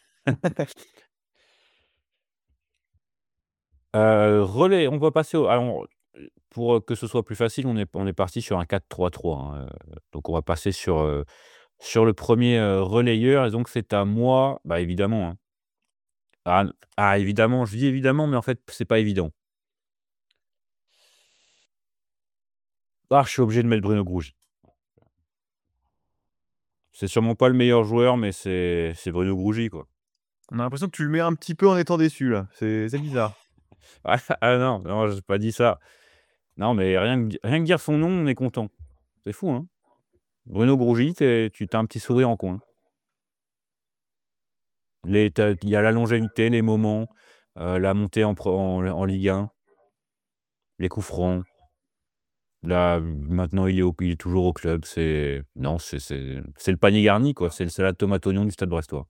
Heu, relais, on va passer au alors, heu, pour, heu, que ce soit plus facile, on est on est parti sur un quatre trois trois, hein, heu, donc on va passer sur, heu, sur le premier er relayeur et donc c'est à moi, bah, évidemment, hein. Ah n ah évidemment, je dis évidemment, mais en fait, c'est pas évident. Ah, je suis obligé de mettre Bruno Grougy. C'est sûrement pas le meilleur joueur, mais c'est c'est Bruno Grougy, quoi. On a l'impression que tu le mets un petit peu en étant déçu, là. C'est c'est bizarre. Ah ah non, non, j'ai pas dit ça. Non, mais rien que di rien que dire son nom, on est content. C'est fou, hein? Bruno Grougy, tu tu tu as un petit sourire en coin. Les tu as il y a la longévité, les moments, heu, la montée en pre en en Ligue un, les coups francs. Là, maintenant, il est au il est toujours au club. C'est non, c'est c'est c'est le panier garni, quoi. C'est c'est la tomate oignon du Stade brestois.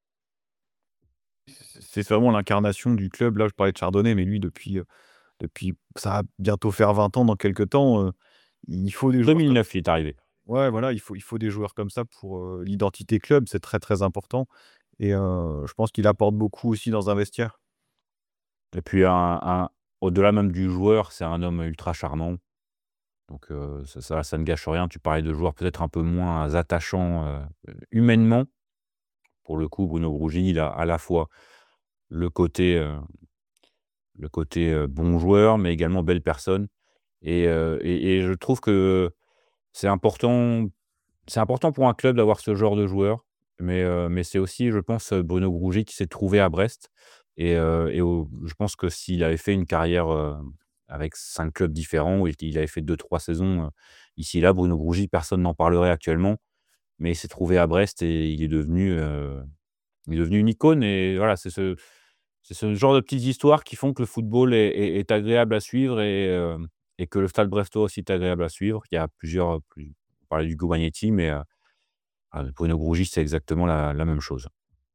C'est c'est vraiment l'incarnation du club. Là, je parlais de Chardonnay, mais lui, depuis, heu, depuis ça va bientôt faire vingt ans dans quelque temps, heu, il faut des joueurs comme deux mille neuf, il est arrivé. ouais, voilà, il faut il faut des joueurs comme ça pour, heu, l'identité club, c'est très, très important et heu, je pense qu'il apporte beaucoup aussi dans un vestiaire. Et puis un un au-delà même du joueur, c'est un homme ultra charmant. Donc heu, ça ça ça ne gâche rien. Tu parlais de joueurs peut-être un peu moins attachants, heu, humainement. Pour le coup, Bruno Grougy, il a à la fois le côté, heu, le côté, heu, bon joueur, mais également belle personne et heu et et je trouve que c'est important c'est important pour un club d'avoir ce genre de joueur, mais heu, mais c'est aussi, je pense, heu, Bruno Grougy qui s'est trouvé à Brest et heu et au je pense que s'il avait fait une carrière, heu, avec cinq clubs différents et qu'il avait fait deux trois saisons, heu, ici et là, Bruno Grougy, personne n'en parlerait actuellement, mais il s'est trouvé à Brest et il est devenu, heu, il est devenu une icône et voilà, c'est ce c'est ce genre de petites histoires qui font que le football est est est agréable à suivre et hem et que le Stade brestois aussi est agréable à suivre. Il y a plusieurs, heu, plus on parlait d'Hugo Magnetti, mais heu, ah, Bruno Grougy, c'est exactement la la même chose.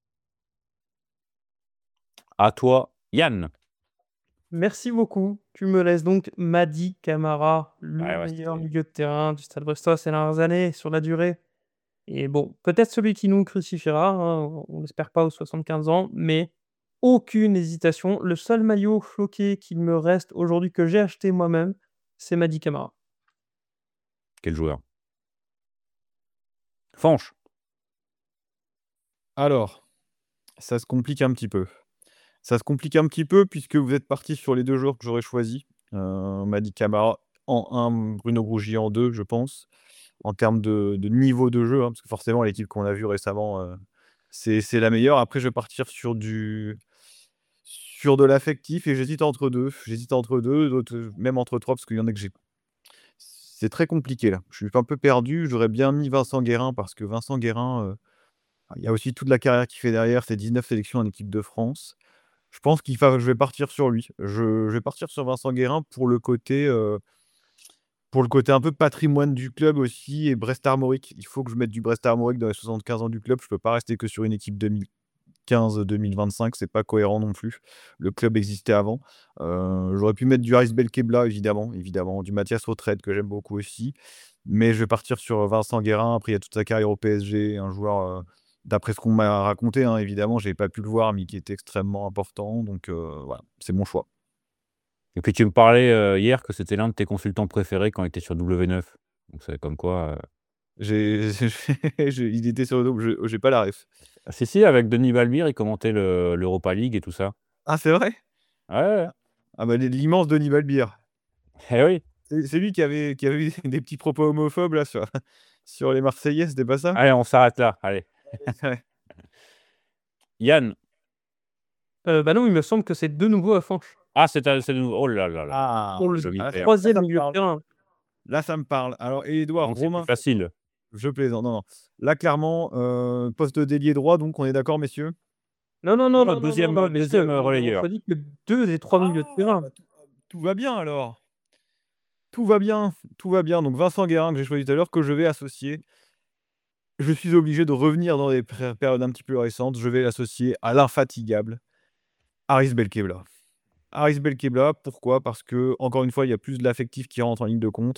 À toi, Yann. Merci beaucoup. Tu me laisses donc Mady Camara, le Ouais, ouais, meilleur c'était milieu de terrain du Stade brestois ces dernières années, sur la durée. Et bon, peut-être celui qui nous crucifiera, hein, on l'espère pas aux soixante-quinze ans, mais aucune hésitation. Le seul maillot floqué qu'il me reste aujourd'hui que j'ai acheté moi-même, c'est Mady Camara. quel joueur. Fanche. Alors, ça se complique un petit peu. Ça se complique un petit peu puisque vous êtes partis sur les deux joueurs que j'aurais choisis. Heu, Mady Camara en un, Bruno Grougy en deux, je pense. En termes de de niveau de jeu, hein, parce que forcément l'équipe qu'on a vue récemment, heu, c'est c'est la meilleure. Après je vais partir sur du sur de l'affectif et j'hésite entre deux. J'hésite entre deux, d'autres, heu, même entre trois parce qu'il y en a que j'ai c'est très compliqué là. Je suis un peu perdu. J'aurais bien mis Vincent Guérin parce que Vincent Guérin, heu, il y a aussi toute la carrière qu'il fait derrière, ses dix-neuf sélections en équipe de France. Je pense qu'il va je vais partir sur lui. Je je vais partir sur Vincent Guérin pour le côté, heu, pour le côté un peu patrimoine du club aussi et Brest Armorique. Il faut que je mette du Brest Armorique dans les soixante-quinze ans du club. Je peux pas rester que sur une équipe deux mille quinze-deux mille vingt-cinq, c'est pas cohérent non plus. Le club existait avant. Heu, j'aurais pu mettre du Haris Belkebla évidemment, évidemment, du Mathias Autrette que j'aime beaucoup aussi. Mais je vais partir sur Vincent Guérin. Après il y a toute sa carrière au P S G, un joueur, heu, d'après ce qu'on m'a raconté, hein, évidemment, j'ai pas pu le voir, mais qui était extrêmement important donc heu, voilà, c'est mon choix. Et puis tu me parlais, heu, hier que c'était l'un de tes consultants préférés quand il était sur W neuf. Donc c'est comme quoi, heu J'ai j'ai il était sur le dos, je j'ai pas la ref. ah si, si, avec Denis Balbir, il commentait le l'Europa League et tout ça. Ah c'est vrai? Ouais, ouais, ouais. Ah bah, l'im l'immense Denis Balbir. Eh oui. C'est c'est lui qui avait qui avait eu des petits propos homophobes là sur sur les Marseillais, c'était pas ça? Allez, on s'arrête là, allez. Ouais. Yann. Heu, bah non, il me semble que c'est de nouveau à Fanche. Ah, c'est à c'est de nouveau oh là là là là. Ah! Pour le Je m'y Ah là, perds. troisième ça me milieu de parle. terrain. Là, ça me parle. Alors et Édouard, Donc c'est plus Romain, facile. je plaisante. Non, non. Là, clairement, heu, poste d'ailier droit, donc on est d'accord, messieurs? Non, non, non, Non, non, non, non, deuxième, non, heu, messieurs, deuxième, heu, on on relayeur. choisit que deux des trois milieux de Ah! terrain. Bah, tout tout va bien alors. Tout va bien, tout va bien. Donc Vincent Guérin que j'ai choisi tout à l'heure, que je vais associer. Je suis obligé de revenir dans les pré périodes un petit peu récentes. Je vais l'associer à l'infatigable Haris Belkebla. Haris Belkebla, pourquoi? Parce que encore une fois, il y a plus de l'affectif qui rentre en ligne de compte.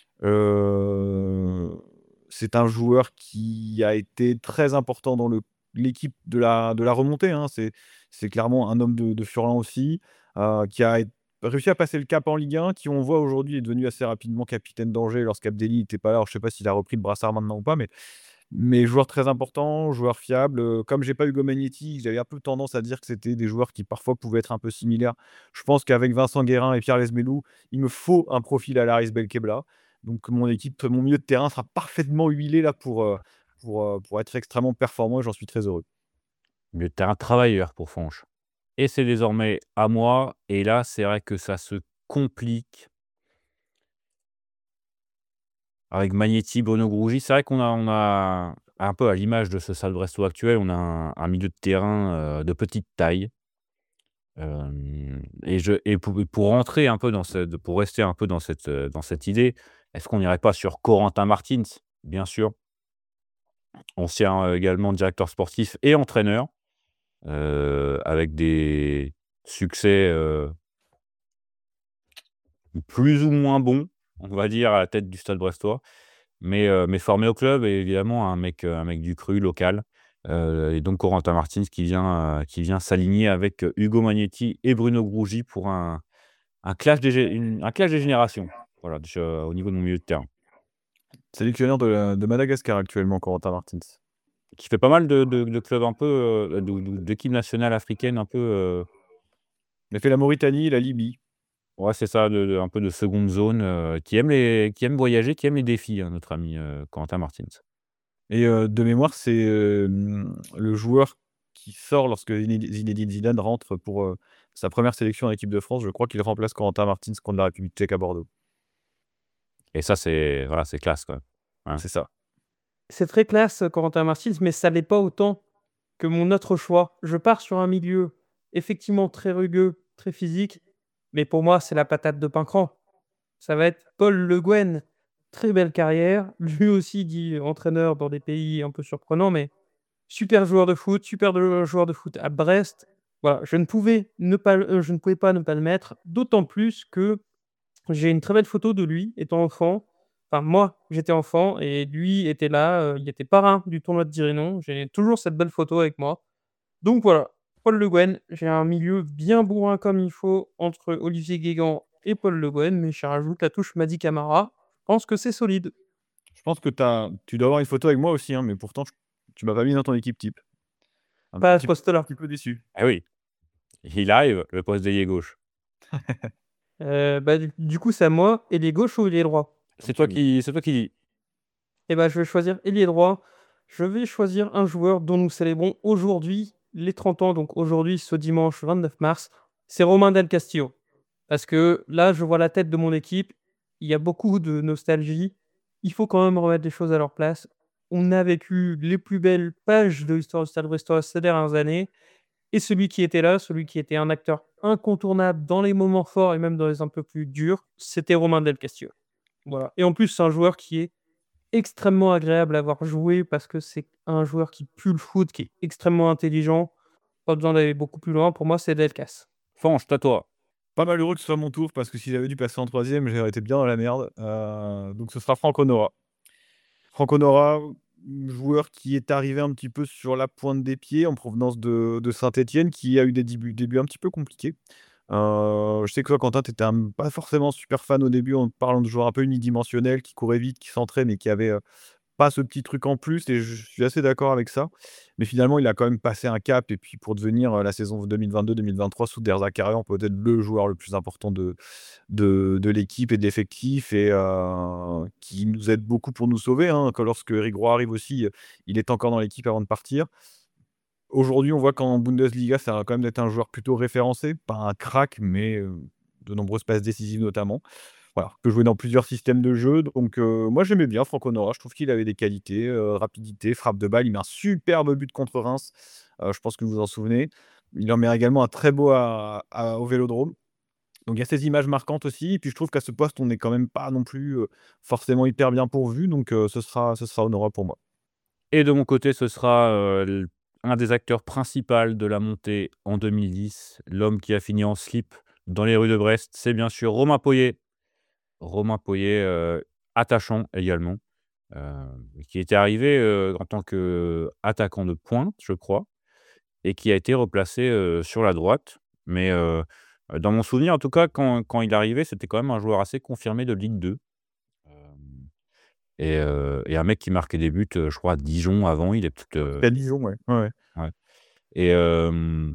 Heu, c'est un joueur qui a été très important dans le l'équipe de la de la remontée, hein. C'est c'est clairement un homme de de Furlan aussi, heu, qui a ét réussi à passer le cap en Ligue un, qui on voit aujourd'hui est devenu assez rapidement capitaine d'Angers lorsqu'Abdelli n'était pas là. Alors je sais pas s'il a repris le brassard maintenant ou pas, mais mais joueur très important, joueur fiable, heu, comme j'ai pas Hugo Magnetti, j'avais un peu tendance à dire que c'était des joueurs qui parfois pouvaient être un peu similaires. Je pense qu'avec Vincent Guérin et Pierre Lesmelou, il me faut un profil à l'Haris Belkebla. Donc mon équipe, mon milieu de terrain sera parfaitement huilé là pour, heu, pour, heu, pour être extrêmement performant et j'en suis très heureux. Milieu de terrain travailleur pour Fanch et c'est désormais à moi et là, c'est vrai que ça se complique avec Magnetti, Bruno Grougy. C'est vrai qu'on a on a un peu à l'image de ce Stade brestois actuel, on a un un milieu de terrain, heu, de petite taille. Hem et je et pour pour rentrer un peu dans ce pour rester un peu dans cette, heu, dans cette idée, est-ce qu'on n'irait pas sur Corentin Martins? Bien sûr, ancien, heu, également directeur sportif et entraîneur, heu, avec des succès, heu, plus ou moins bons, on va dire, à la tête du Stade brestois. Mais, heu, mais formé au club et évidemment un mec, heu, un mec du cru local, heu et donc Corentin Martins qui vient, heu, qui vient s'aligner avec, heu, Hugo Magnetti et Bruno Grougy pour un un clash des gé une un clash des générations. Voilà, déjà au niveau de mon milieu de terrain. Sélectionneur de la de Madagascar actuellement, Corentin Martins. Qui fait pas mal de de de clubs un peu, heu, de de d'équipes nationales africaines un peu, heu, Il a fait la Mauritanie, la Libye. ouais, c'est ça, de de un peu de seconde zone, heu, qui aime les qui aime voyager, qui aime les défis, hein, notre ami, heu, Corentin Martins. Et heu, de mémoire, c'est, hem, le joueur qui sort lorsque Zinédi Zinedine Zidane rentre pour, heu, sa première sélection en équipe de France. Je crois qu'il remplace Corentin Martins contre la République tchèque à Bordeaux. Et ça, c'est voilà, c'est classe, quoi, hein. C'est ça. C'est très classe, Corentin Martins, mais ça l'est pas autant que mon autre choix. Je pars sur un milieu effectivement très rugueux, très physique, mais pour moi, c'est la patate de Pincran. Ça va être Paul Le Guen. Très belle carrière, lui aussi dit entraîneur dans des pays un peu surprenants, mais super joueur de foot, super de joueur de foot à Brest. Voilà, je ne pouvais ne pas le heu, je ne pouvais pas ne pas le mettre, d'autant plus que j'ai une très belle photo de lui étant enfant. Enfin, moi, j'étais enfant et lui était là, heu, il était parrain du tournoi de Dirinon. J'ai toujours cette belle photo avec moi. Donc voilà, Paul Le Guen, j'ai un milieu bien bourrin comme il faut entre Olivier Guégan et Paul Le Guen, mais je rajoute la touche Mady Camara. Je pense que c'est solide. Je pense que tu as tu dois avoir une photo avec moi aussi, hein, mais pourtant j tu m'as pas mis dans ton équipe type. Un Pas à ce petit poste-là. petit peu déçu. Ah oui, il arrive, le poste d'ailier gauche. Heu, bah, du du coup, c'est à moi, ailier gauche ou ailier droit? C'est Comme tu toi veux. qui c'est toi qui dis. Eh bah, je vais choisir ailier droit. Je vais choisir un joueur dont nous célébrons aujourd'hui les trente ans, donc aujourd'hui, ce dimanche vingt-neuf mars, c'est Romain Del Castillo. Parce que là, je vois la tête de mon équipe, il y a beaucoup de nostalgie. Il faut quand même remettre les choses à leur place. On a vécu les plus belles pages de l'histoire du Stade Brestois ces dernières années et celui qui était là, celui qui était un acteur incontournable dans les moments forts et même dans les un peu plus durs, c'était Romain Del Castillo. Voilà, et en plus, c'est un joueur qui est extrêmement agréable à voir jouer parce que c'est un joueur qui pue le foot, qui est extrêmement intelligent. Pas besoin d'aller beaucoup plus loin, pour moi, c'est Delcasse. Fanch, c'est à toi. Pas malheureux que ce soit mon tour parce que si j'avais dû passer en troisième, j'aurais été bien dans la merde. Heu, donc ce sera Franco Nora. Franco Nora, joueur qui est arrivé un petit peu sur la pointe des pieds en provenance de de Saint-Étienne, qui a eu des débuts débuts un petit peu compliqués. Heu, je sais que toi, Quentin, tu étais pas forcément super fan au début en parlant de joueur un peu unidimensionnel, qui courait vite, qui centrait, mais qui avait, heu, pas ce petit truc en plus et je suis assez d'accord avec ça. Mais finalement, il a quand même passé un cap et puis pour devenir, heu, la saison deux mille vingt-deux deux mille vingt-trois sous Der Zakarian, peut-être le joueur le plus important de de de l'équipe et de l'effectif et heu, qui nous aide beaucoup pour nous sauver, hein. Que lorsque Eric Roy arrive aussi, heu, il est encore dans l'équipe avant de partir. Aujourd'hui, on voit qu'en Bundesliga, ça va quand même être un joueur plutôt référencé, pas un crack, mais heu, de nombreuses passes décisives notamment. voilà, peut jouer dans plusieurs systèmes de jeu. Donc, heu, moi j'aimais bien Franco Nora. Je trouve qu'il avait des qualités, heu, rapidité, frappe de balle. Il met un superbe but contre Reims, heu, je pense que vous vous en souvenez. Il en met également un très beau à à au Vélodrome. Donc il y a ces images marquantes aussi et puis je trouve qu'à ce poste, on n'est quand même pas non plus, heu, forcément hyper bien pourvu donc heu, ce sera ce sera Honora pour moi. Et de mon côté, ce sera, heu, l un des acteurs principal de la montée en deux mille dix, l'homme qui a fini en slip dans les rues de Brest, c'est bien sûr Romain Poyet. Romain Poyet, heu, attachant également, heu, qui était arrivé, heu, en tant qu'attaquant de pointe, je crois, et qui a été replacé, heu, sur la droite. Mais, heu, dans mon souvenir, en tout cas, quand quand il est arrivé, c'était quand même un joueur assez confirmé de Ligue deux. Hem et heu et un mec qui marquait des buts, heu, je crois à Dijon avant, il est peut-être, heu, C'était à Dijon, ouais. Ouais, ouais. ouais et hem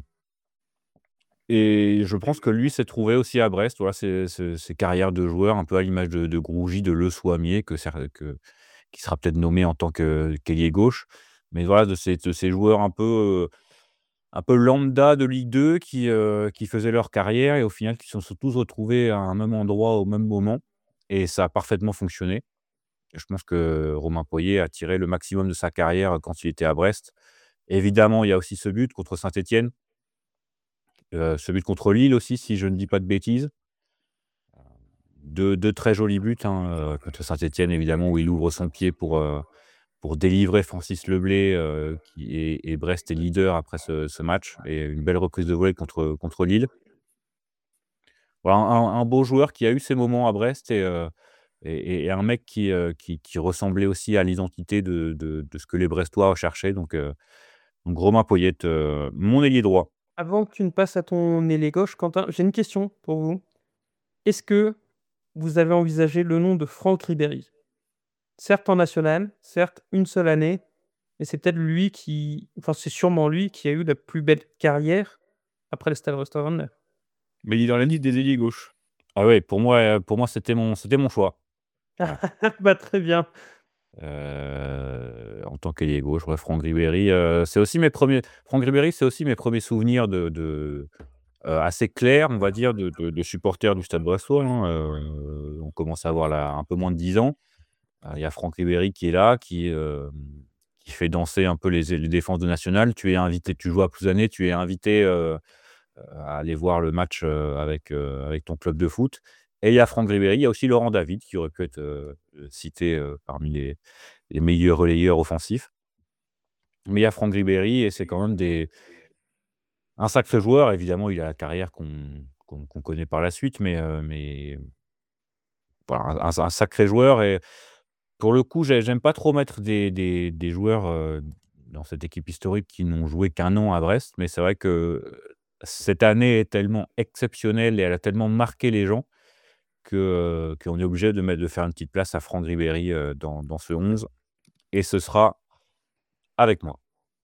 et je pense que lui s'est trouvé aussi à Brest. Voilà, ses ses ses carrières de joueur un peu à l'image de de Grougy, de Le Souamier que cer que qui sera peut-être nommé en tant que qu'ailier gauche. Mais voilà, de ces de ces joueurs un peu, heu, un peu lambda de Ligue deux qui, heu, qui faisaient leur carrière et au final qui se sont tous retrouvés à un même endroit au même moment et ça a parfaitement fonctionné. Je pense que Romain Poyet a tiré le maximum de sa carrière quand il était à Brest. Évidemment, il y a aussi ce but contre Saint-Étienne, heu, ce but contre Lille aussi, si je ne dis pas de bêtises. Deux deux très jolis buts, hein, heu, contre Saint-Étienne évidemment où il ouvre son pied pour, heu, pour délivrer Francis Leblay, heu, qui et et Brest est leader après ce ce match et une belle reprise de volée contre, contre Lille. Voilà, un un beau joueur qui a eu ses moments à Brest et heu et et un mec qui, heu, qui qui ressemblait aussi à l'identité de de de ce que les Brestois recherchaient donc heu, donc Romain Poyet, heu, mon ailier droit. Avant que tu ne passes à ton ailier gauche, Quentin, j'ai une question pour vous. Est-ce que vous avez envisagé le nom de Franck Ribéry? Certes en national, certes une seule année, mais c'est peut-être lui qui enfin, c'est sûrement lui qui a eu la plus belle carrière après le Stade Rennais. neuf. Mais il est dans la liste des ailiers gauche. Ah ouais, pour moi, heu, pour moi c'était mon c'était mon choix. Voilà. Bah, très bien. Heu, en tant qu'ailier gauche, ouais, Franck Ribéry, heu, c'est aussi mes premiers. Franck Ribéry, c'est aussi mes premiers souvenirs de de, heu, assez clairs, on va dire, de de de supporters du Stade brestois, hein, heu, on commence à avoir là un peu moins de dix ans. Heu, il y a Franck Ribéry qui est là, qui, hem, qui fait danser un peu les les défenses de National. Tu es invité, tu joues à Plouzané, tu es invité, heu heu, à aller voir le match, heu, avec, heu, avec ton club de foot et il y a Franck Ribéry, il y a aussi Laurent David qui aurait pu être, heu, cité, heu, parmi les les meilleurs relayeurs offensifs. Mais il y a Franck Ribéry et c'est quand même des un sacré joueur. Évidemment, il a la carrière qu'on qu'on qu'on connaît par la suite, mais heu, mais voilà, un un un sacré joueur et pour le coup, j'ai j'aime pas trop mettre des des des joueurs, heu, dans cette équipe historique qui n'ont joué qu'un an à Brest, mais c'est vrai que, heu, cette année est tellement exceptionnelle et elle a tellement marqué les gens que, heu, qu'on est obligé de mettre de faire une petite place à Franck Ribéry, heu, dans dans ce onze et ce sera avec moi.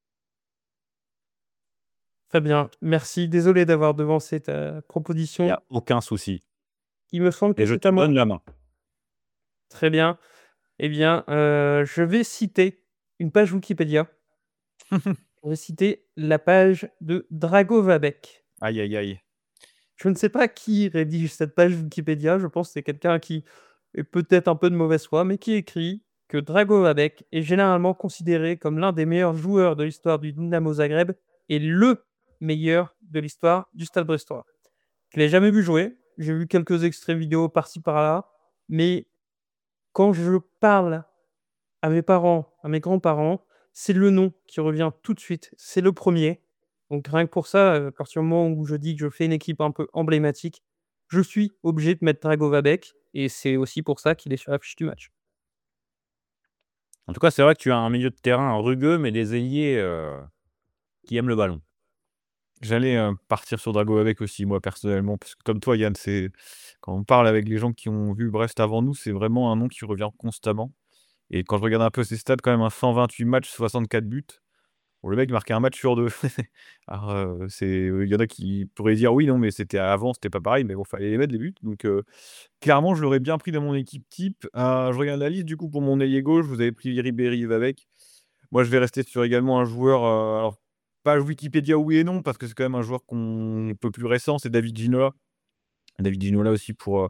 Très bien, merci. Désolé d'avoir devancé ta Il y proposition. a aucun souci Il me semble que et je c'est te à moi. donne la main. Très bien. Eh bien, heu, je vais citer une page Wikipédia. Je vais citer la page de Drago Vabek. Aïe, aïe, aïe. Je ne sais pas qui rédige cette page Wikipédia, je pense que c'est quelqu'un qui est peut-être un peu de mauvaise foi, mais qui écrit que Drago Vabek est généralement considéré comme l'un des meilleurs joueurs de l'histoire du Dynamo Zagreb et le meilleur de l'histoire du Stade brestois. Je l'ai jamais vu jouer, j'ai vu quelques extraits vidéo par-ci par-là, mais quand je parle à mes parents, à mes grands-parents, c'est le nom qui revient tout de suite, c'est le premier. Donc rien que pour ça, heu, à partir du moment où je dis que je fais une équipe un peu emblématique, je suis obligé de mettre Dragovabek et c'est aussi pour ça qu'il est sur la fiche du match. En tout cas, c'est vrai que tu as un milieu de terrain rugueux, mais des ailiers, heu, qui aiment le ballon. J'allais, heu, partir sur Drago aussi, moi, personnellement, parce que comme toi, Yann, c'est quand on parle avec les gens qui ont vu Brest avant nous, c'est vraiment un nom qui revient constamment et quand je regarde un peu ses stats, quand même, un cent vingt-huit matchs, soixante-quatre buts. Bon, le mec marquait un match sur deux. Alors, heu, c'est il y en a qui pourraient dire: «Oui, non, mais c'était avant, c'était pas pareil», mais bon, fallait les mettre les buts donc heu, clairement, je l'aurais bien pris dans mon équipe type. Heu, je regarde la liste, du coup, pour mon ailier gauche, vous avez pris Ribéry et Vavec. Moi, je vais rester sur également un joueur, heu, alors page Wikipédia oui et non, parce que c'est quand même un joueur qu'on peu plus récent, c'est David Ginola. David Ginola aussi pour, heu,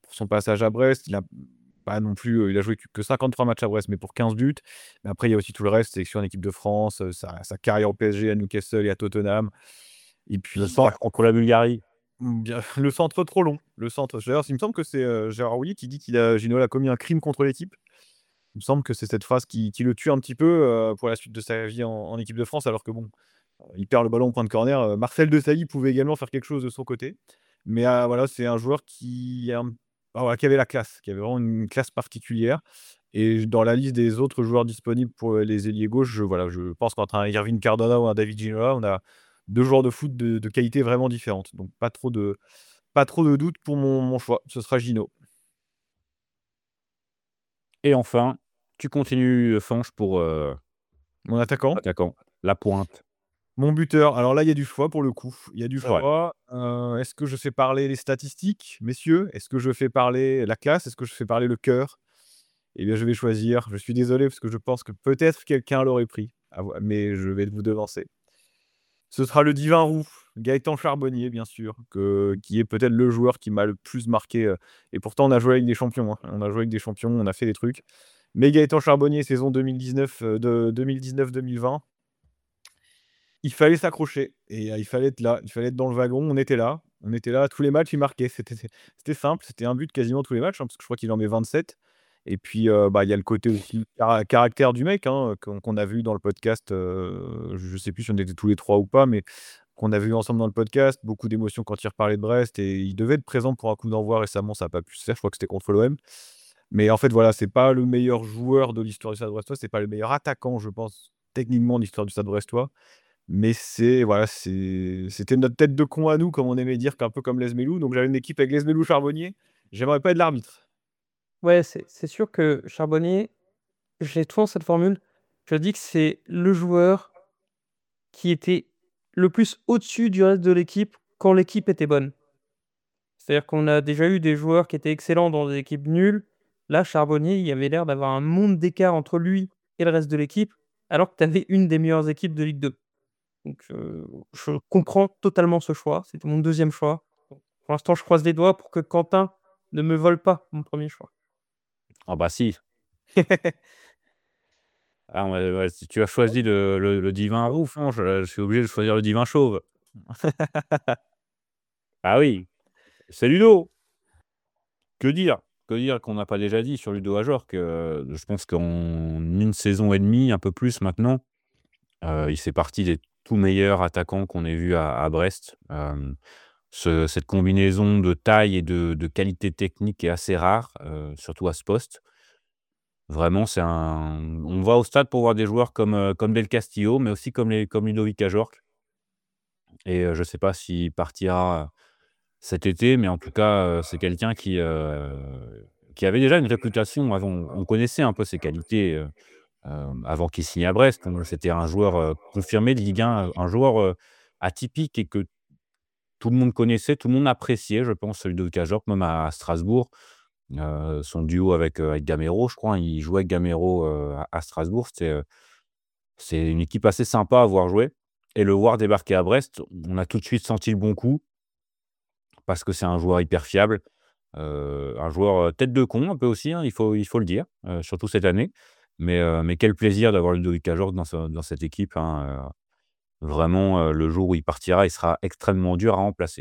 pour son passage à Brest. Il a pas non plus, heu, il a joué que que cinquante-trois matchs à Brest, mais pour quinze buts. Mais après, il y a aussi tout le reste, sélection en équipe de France, heu, sa sa carrière au P S G, à Newcastle et à Tottenham. Et Le puis, bah, centre contre la Bulgarie. mmh, bien le centre trop long, le centre. D'ailleurs, il me semble que c'est, heu, Gérard Houllier qui dit qu'il a Ginola a commis un crime contre l'équipe. Il me semble que c'est cette phrase qui qui le tue un petit peu, heu, pour la suite de sa vie en en équipe de France, alors que bon, heu, il perd le ballon au point de corner. Heu, Marcel Desailly pouvait également faire quelque chose de son côté. Mais, heu, voilà, c'est un joueur qui a, mmh, ah voilà, qui avait la classe, qui avait vraiment une classe particulière. Et dans la liste des autres joueurs disponibles pour, heu, les ailiers gauche, je voilà, je pense qu'entre un Irving Cardona ou un David Ginola, on a deux joueurs de foot de de qualité vraiment différentes. Donc pas trop de pas trop de doute pour mon mon choix. Ce sera Gino. Et enfin, tu continues, heu, Fanch pour, heu, Mon attaquant? attaquant, la pointe. Mon buteur, alors là, il y a du choix pour le coup. Il y a du C'est vrai. choix. Heu, est-ce que je fais parler les statistiques, messieurs? Est-ce que je fais parler la classe? Est-ce que je fais parler le cœur? Eh bien, je vais choisir. Je suis désolé parce que je pense que peut-être quelqu'un l'aurait pris, à voi mais je vais vous devancer. Ce sera le divin roux, Gaëtan Charbonnier, bien sûr, que qui est peut-être le joueur qui m'a le plus marqué, heu et pourtant on a joué avec des champions, hein. On a joué avec des champions, on a fait des trucs. Mais Gaëtan Charbonnier, saison deux mille dix-neuf, heu, de deux mille dix-neuf deux mille vingt, il fallait s'accrocher et heu, il fallait être là, il fallait être dans le wagon. On était là, on était là, tous les matchs, il marquait. C'était c'est c'était simple, c'était un but quasiment tous les matchs, hein, parce que je crois qu'il en met vingt-sept. Et puis, heu, bah, il y a le côté aussi cara caractère du mec, hein, qu'on qu'on a vu dans le podcast, heu, je sais plus si on était tous les trois ou pas, mais qu'on a vu ensemble dans le podcast. Beaucoup d'émotions quand il reparlait de Brest et il devait être présent pour un coup d'envoi récemment, ça a pas pu se faire, je crois que c'était contre l'O M. Mais en fait, voilà, c'est pas le meilleur joueur de l'histoire du Stade brestois, c'est pas le meilleur attaquant, je pense, techniquement de l'histoire du Stade brestois. Mais c'est voilà, c'est c'était notre tête de con à nous, comme on aimait dire, qu'un peu comme Lesmelou. Donc j'avais une équipe avec Lesmelou, Charbonnier. J'aimerais pas être l'arbitre. Ouais, c'est c'est sûr que Charbonnier, j'ai toujours cette formule, je dis que c'est le joueur qui était le plus au-dessus du reste de l'équipe quand l'équipe était bonne. C'est-à-dire qu'on a déjà eu des joueurs qui étaient excellents dans des équipes nulles. Là, Charbonnier, il y avait l'air d'avoir un monde d'écart entre lui et le reste de l'équipe, alors que tu avais une des meilleures équipes de Ligue deux. Donc, heu, je comprends totalement ce choix. C'était mon deuxième choix. Pour l'instant, je croise les doigts pour que Quentin ne me vole pas mon premier choix. Ah bah si. Ah ouais, ouais, si tu as choisi le le le divin roux, Fanch, je je suis obligé de choisir le divin chauve. Ah oui, c'est Ludo! Que dire? Que dire qu'on n'a pas déjà dit sur Ludo Ajorc? Heu, je pense qu'en une saison et demie, un peu plus maintenant, heu, il fait partie des tout meilleurs attaquants qu'on ait vus à à Brest. Hem, ce cette combinaison de taille et de de qualité technique est assez rare, heu, surtout à ce poste. Vraiment, c'est un on va au stade pour voir des joueurs comme, heu, comme Del Castillo, mais aussi comme les comme Ludovic Ajorc. Et heu, je ne sais pas s'il partira cet été, mais en tout cas, heu, c'est quelqu'un qui, heu, qui avait déjà une réputation avant. On connaissait un peu ses qualités, heu, hem, avant qu'il signe à Brest. Donc c'était un joueur, heu, confirmé de Ligue un, un joueur, heu, atypique et que tout le monde connaissait, tout le monde appréciait, je pense, Ludovic Ajorc, même à Strasbourg. Heu, son duo avec, heu, avec Gamero, je crois, hein, il jouait avec Gamero, heu, à à Strasbourg. C'était, heu, c'est une équipe assez sympa à voir jouer et le voir débarquer à Brest, on a tout de suite senti le bon coup parce que c'est un joueur hyper fiable, heu, un joueur, heu, tête de con un peu aussi, hein, il faut il faut le dire, heu, surtout cette année. Mais, heu, mais quel plaisir d'avoir Ludovic Ajorc dans ce dans cette équipe, hein, heu, vraiment, heu, le jour où il partira, il sera extrêmement dur à remplacer.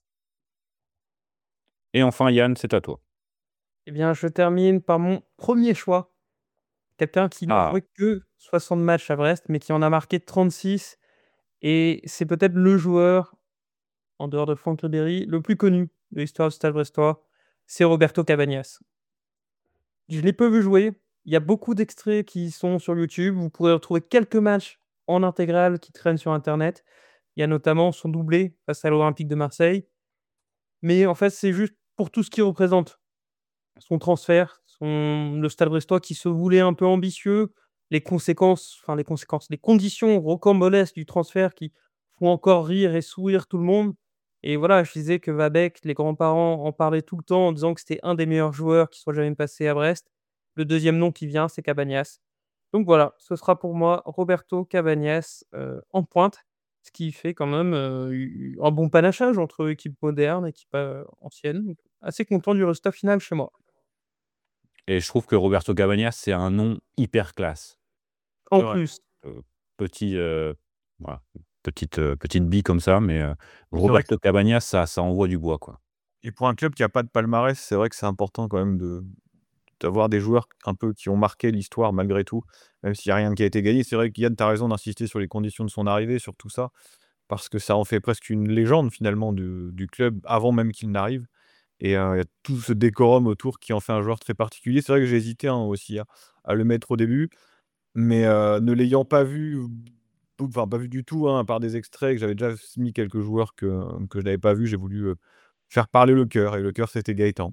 Et enfin Yann, c'est à toi. Eh bien, je termine par mon premier choix. Quelqu'un qui n'a Ah! joué que soixante matchs à Brest, mais qui en a marqué trente-six et c'est peut-être le joueur, en dehors de Franck Ribéry, le plus connu de l'histoire du Stade brestois, c'est Roberto Cabañas. Je l'ai peu vu jouer, il y a beaucoup d'extraits qui sont sur YouTube, vous pourrez retrouver quelques matchs en intégrale qui traînent sur internet. Il y a notamment son doublé face à l'Olympique de Marseille, mais en fait, c'est juste pour tout ce qu'il représente. Son transfert, son le Stade brestois qui se voulait un peu ambitieux, les conséquences, enfin les conséquences, les conditions rocambolesques du transfert qui font encore rire et sourire tout le monde. Et voilà, je disais que Vabec, les grands-parents en parlaient tout le temps en disant que c'était un des meilleurs joueurs qui soit jamais passé à Brest. Le deuxième nom qui vient, c'est Cabañas. Donc voilà, ce sera pour moi Roberto Cabañas, heu, en pointe, ce qui fait quand même, heu, u un bon panachage entre équipe moderne, équipe, heu, ancienne. assez content du résultat final chez moi. Et je trouve que Roberto Cabanas, c'est un nom hyper classe. En C'est vrai. plus. Heu, petit, heu, voilà, petite, heu, petite bille comme ça, mais heu, C'est vrai que Roberto Cabanas, ça ça envoie du bois, quoi. et pour un club qui a pas de palmarès, c'est vrai que c'est important quand même de d'avoir des joueurs un peu qui ont marqué l'histoire malgré tout, même s'il y a rien qui a été gagné. C'est vrai que Yann, tu as raison d'insister sur les conditions de son arrivée, sur tout ça, parce que ça en fait presque une légende finalement du du club avant même qu'il n'arrive et heu, il y a tout ce décorum autour qui en fait un joueur très particulier. C'est vrai que j'ai hésité, hein, aussi à à le mettre au début, mais heu, ne l'ayant pas vu, pou enfin pas vu du tout, hein, à part des extraits, que j'avais déjà s mis quelques joueurs que que je n'avais pas vus, j'ai voulu, heu, faire parler le cœur et le cœur, c'était Gaëtan.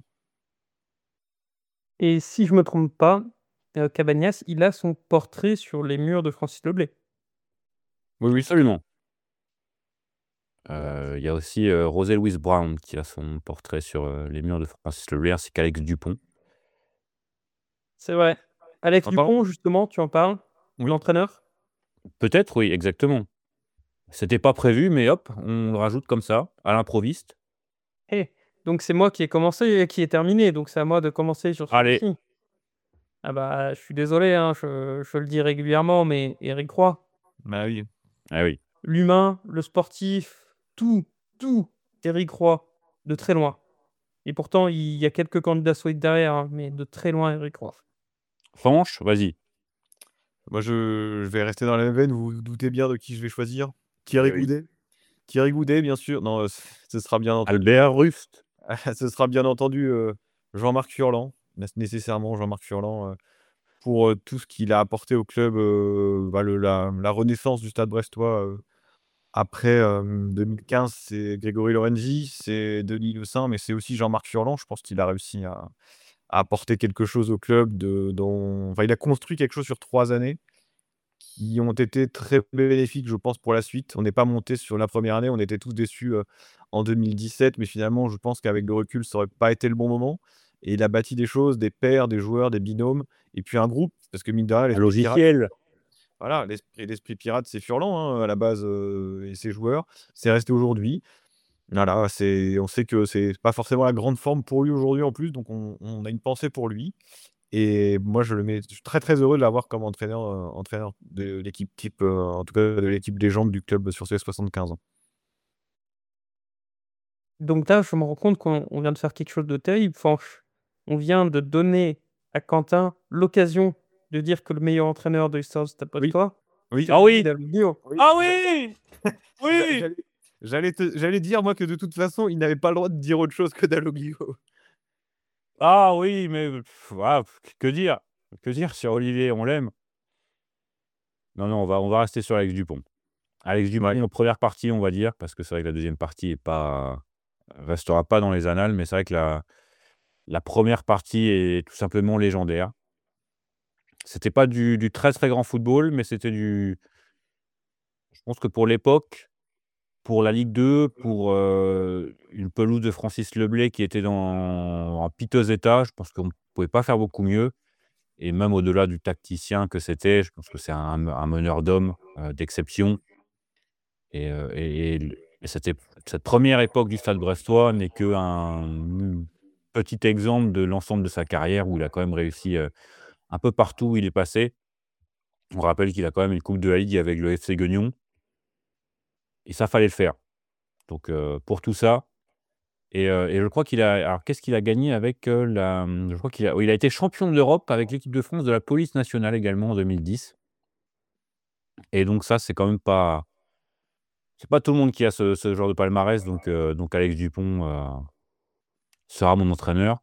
Et si je me trompe pas, heu, Cabanas, il a son portrait sur les murs de Francis Leblay. Oui, oui, c'est Absolument. Heu, il y a aussi, heu, José Luis Brown qui a son portrait sur, heu, les murs de Francis Leblay, ainsi qu'Alex Dupont. C'est vrai. Alex en parlant Dupont, justement, tu en parles? oui, L'entraîneur? Peut-être, oui, exactement. C'était pas prévu, mais hop, on le rajoute comme ça, à l'improviste. Eh! Donc c'est moi qui ai commencé et qui ai terminé, donc c'est à moi de commencer sur Allez, celui-ci. Ah bah, je suis désolé, hein, je je le dis régulièrement, mais Éric Roy, bah, oui. ah oui. l'humain, le sportif, tout, tout, Éric Roy, de très loin. Et pourtant, il y a quelques candidats solides derrière, hein, mais de très loin, Éric Roy. Fanche, vas-y. Moi, je je vais rester dans la même veine, vous vous doutez bien de qui je vais choisir? Thierry Eh oui. Goudet. Thierry Goudet, bien sûr. Non, heu, ce ce sera bien entendu Albert Rust. ce sera bien entendu, heu, Jean-Marc Furlan, nes nécessairement Jean-Marc Furlan, heu, pour, heu, tout ce qu'il a apporté au club, heu, bah, le la la renaissance du Stade brestois, heu, après, hem, deux mille quinze, c'est Grégory Lorenzi, c'est Denis Lessein, mais c'est aussi Jean-Marc Furlan. Je pense qu'il a réussi à à apporter quelque chose au club de dont enfin, il a construit quelque chose sur trois années qui ont été très bénéfiques, je pense, pour la suite. On n'est pas monté sur la première année, on était tous déçus, heu, en deux mille dix-sept, mais finalement, je pense qu'avec le recul, ça aurait pas été le bon moment et il a bâti des choses, des pairs, des joueurs, des binômes et puis un groupe parce que mine de rien, Un l'esprit pirate logiciel. voilà, l'esprit l'esprit pirate, c'est Furlan, hein, à la base, heu et ses joueurs. C'est resté aujourd'hui. Voilà, c'est on sait que c'est pas forcément la grande forme pour lui aujourd'hui en plus, donc on on a une pensée pour lui et moi je le mets je suis très, très heureux de l'avoir comme entraîneur, heu, entraîneur de l'équipe type, heu, en tout cas de l'équipe légende du club sur ces soixante-quinze ans. Donc là, je me rends compte qu'on on vient de faire quelque chose de terrible, Fanch. On vient de donner à Quentin l'occasion de dire que le meilleur entraîneur de l'histoire du Stade Oui, brestois, oui, Ah c'est oui! Dalloglio. oui, Ah j'a oui! j'a Oui! j'allais j'allais te j'allais dire moi que de toute façon, il n'avait pas le droit de dire autre chose que Dalloglio. Ah oui, mais pff, ah, pff, que dire? Que dire sur Olivier? On l'aime. Non, non, on va on va rester sur Alex Dupont. Alex Ouais. Dupont en première partie, on va dire, parce que c'est vrai que la deuxième partie est pas restera pas dans les annales, mais c'est vrai que la la première partie est tout simplement légendaire. C'était pas du du très, très grand football, mais c'était du je pense que pour l'époque, pour la Ligue deux, pour, heu, une pelouse de Francis Leblay qui était dans un piteux état, je pense qu'on ne pouvait pas faire beaucoup mieux et même au-delà du tacticien que c'était, je pense que c'est un un meneur d'hommes, heu, d'exception et heu et et l et cette ép cette première époque du Stade brestois n'est qu'un, mmh, petit exemple de l'ensemble de sa carrière où il a quand même réussi, heu, un peu partout où il est passé. On rappelle qu'il a quand même une coupe de la Ligue avec le F C Guignon et ça, fallait le faire. Donc heu, pour tout ça et heu et je crois qu'il a alors qu'est-ce qu'il a gagné avec, heu, la, mmh, je crois qu'il a oui, il a été champion d'Europe avec l'équipe de France de la police nationale également en deux mille dix et donc ça, c'est quand même pas c'est pas tout le monde qui a ce ce genre de palmarès donc heu, donc Alex Dupont, heu, sera mon entraîneur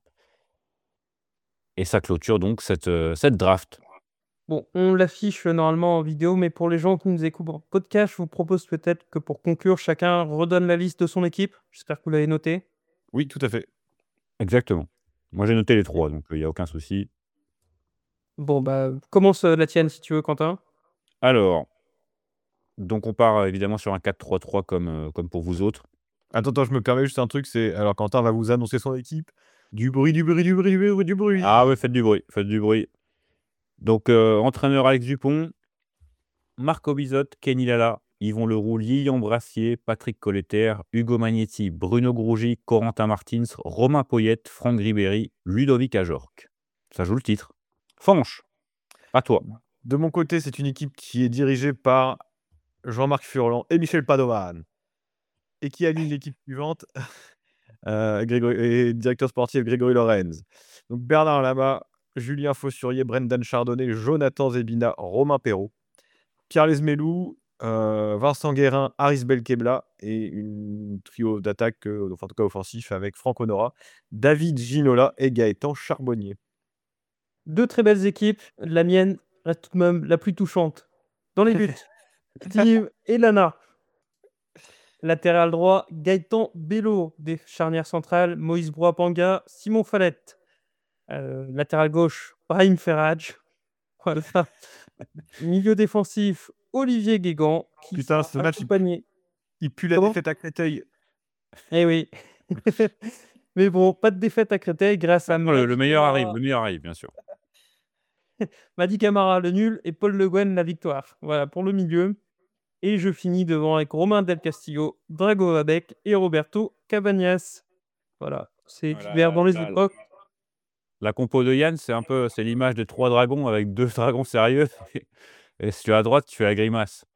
et ça clôture donc cette, heu, cette draft. Bon, on l'affiche, heu, normalement en vidéo, mais pour les gens qui nous écoutent en podcast, je vous propose peut-être que pour conclure, chacun redonne la liste de son équipe. J'espère que vous l'avez notée. Oui, tout à fait. Exactement. Moi, j'ai noté les trois donc il y a aucun souci. Bon, bah, commence, heu, la tienne si tu veux, Quentin. Alors, donc on part, heu, évidemment sur un quatre trois trois comme, heu, comme pour vous autres. Attends, attends, je me permets juste un truc, c'est alors Quentin va vous annoncer son équipe. Du bruit, du bruit, du bruit, du bruit, du bruit. Ah ouais, faites du bruit, faites du bruit. Donc, heu, entraîneur Alex Dupont, Marco Bizotte, Kenny Lala, Yvon Leroux, Lilian Brassier, Patrick Colletter, Hugo Magnetti, Bruno Grougy, Corentin Martins, Romain Poyet, Franck Ribéry, Ludovic Ajorc. Ça joue le titre. Fanche, à toi. De mon côté, c'est une équipe qui est dirigée par Jean-Marc Furlan et Michel Padovan et qui aligne l'équipe suivante, heu, Grégory et directeur sportif Grégory Lorenz. Donc Bernard Lama, Julien Faussurier, Brendan Chardonnay, Jonathan Zebina, Romain Perrault, Pierre Lesmelou, heu, Vincent Guérin, Haris Belkebla et une trio d'attaque, heu, enfin en tout cas offensif avec Franck Honora, David Ginola et Gaëtan Charbonnier. Deux très belles équipes. La mienne reste tout de même la plus touchante. Dans les buts, Steve et Lana. Latéral droit, Gaëtan Bello. Des charnières centrales, Moïse Broapanga, Simon Fallette. Euh, latéral gauche, Brahim Ferraj. Voilà. Milieu défensif, Olivier Guégan. Qui Putain, sera ce match, il accompagné. il pue la Comment défaite à Créteil. Eh oui. Mais bon, pas de défaite à Créteil grâce à Non, le, le Madi meilleur Camara, arrive, le meilleur arrive, bien sûr. Madi Camara, le nul, et Paul Le Guen, la victoire. Voilà pour le milieu. Et je finis devant avec Romain Del Castillo, Drago Abec et Roberto Cabañas. Voilà, c'est Voilà, divers dans les là, époques. La compo de Yann, c'est un peu, c'est l'image des trois dragons avec deux dragons sérieux. Et si tu es à droite, tu fais la grimace.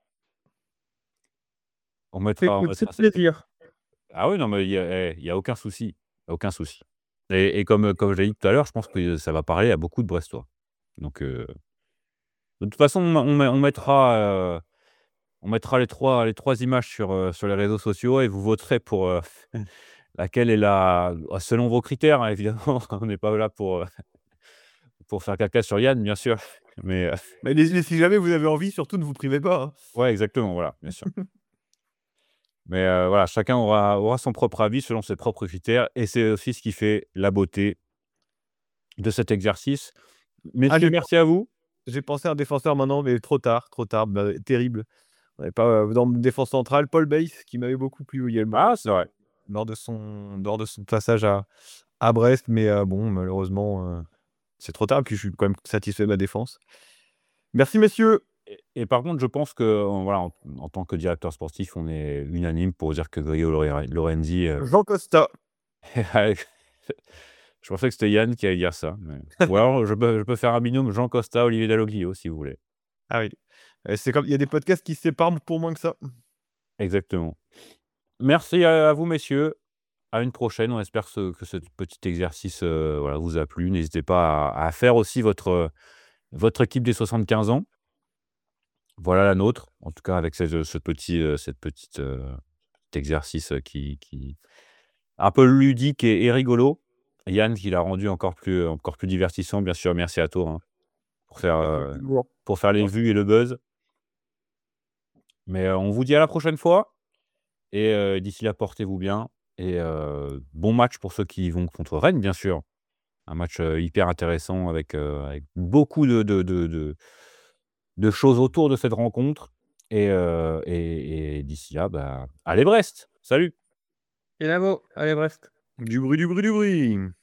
On mettra, on C'est c'est mettra ça. plaisir. Ah oui, non, mais il y a, eh, il y a aucun souci. Aucun souci. Et, et comme, comme je l'ai dit tout à l'heure, je pense que ça va parler à beaucoup de Brestois. Donc, euh, de toute façon, on, on met- on mettra, euh, on mettra les trois, les trois images sur, euh, sur les réseaux sociaux et vous voterez pour euh, laquelle est la, selon vos critères, hein, évidemment. On n'est pas là pour, euh, pour faire caca sur Yann, bien sûr. Mais euh, Mais les- les- si jamais vous avez envie, surtout ne vous privez pas, hein. ouais, exactement, voilà, bien sûr. Mais euh, voilà, chacun aura, aura son propre avis selon ses propres critères. Et c'est aussi ce qui fait la beauté de cet exercice. Messieurs, Allez. merci à vous. J'ai pensé à un défenseur maintenant, mais trop tard, trop tard, bah, terrible. On n'avait pas euh, dans le défense centrale, Paul Bass, qui m'avait beaucoup plu également Ah, c'est vrai. lors de son, lors de son passage à, à Brest, mais euh, bon, malheureusement, euh, c'est trop tard, puis je suis quand même satisfait de ma défense. Merci, messieurs. Et, et par contre, je pense que euh, voilà, en, en tant que directeur sportif, on est unanime pour dire que Grio Lore- Lorenzi. euh, Jean Costa. je pensais que c'était Yann qui allait dire ça. Mais... Ou alors, je peux, je peux faire un binôme Jean Costa, Olivier Dalloglio, si vous voulez. Ah oui. Euh, C'est comme, il y a des podcasts qui se séparent pour moins que ça. Exactement. Merci à, à vous, messieurs. À une prochaine. On espère ce- que ce petit exercice euh, voilà, vous a plu. N'hésitez pas à, à faire aussi votre, votre équipe des soixante-quinze ans. Voilà la nôtre, en tout cas avec ce, ce petit, euh, cette petite, euh, petit exercice euh, qui, qui un peu ludique et, et rigolo. Yann qui l'a rendu encore plus, encore plus divertissant, bien sûr. Merci à toi hein, pour faire, euh, pour faire les vues et le buzz. Mais euh, on vous dit à la prochaine fois. Et euh, d'ici là, portez-vous bien. Et euh, bon match pour ceux qui vont contre Rennes, bien sûr. Un match euh, hyper intéressant avec, euh, avec beaucoup de, de, de, de, de choses autour de cette rencontre. Et, euh, et, et d'ici là, bah, allez Brest. Salut. Et là, allez, Brest. Du bruit, du bruit, du bruit.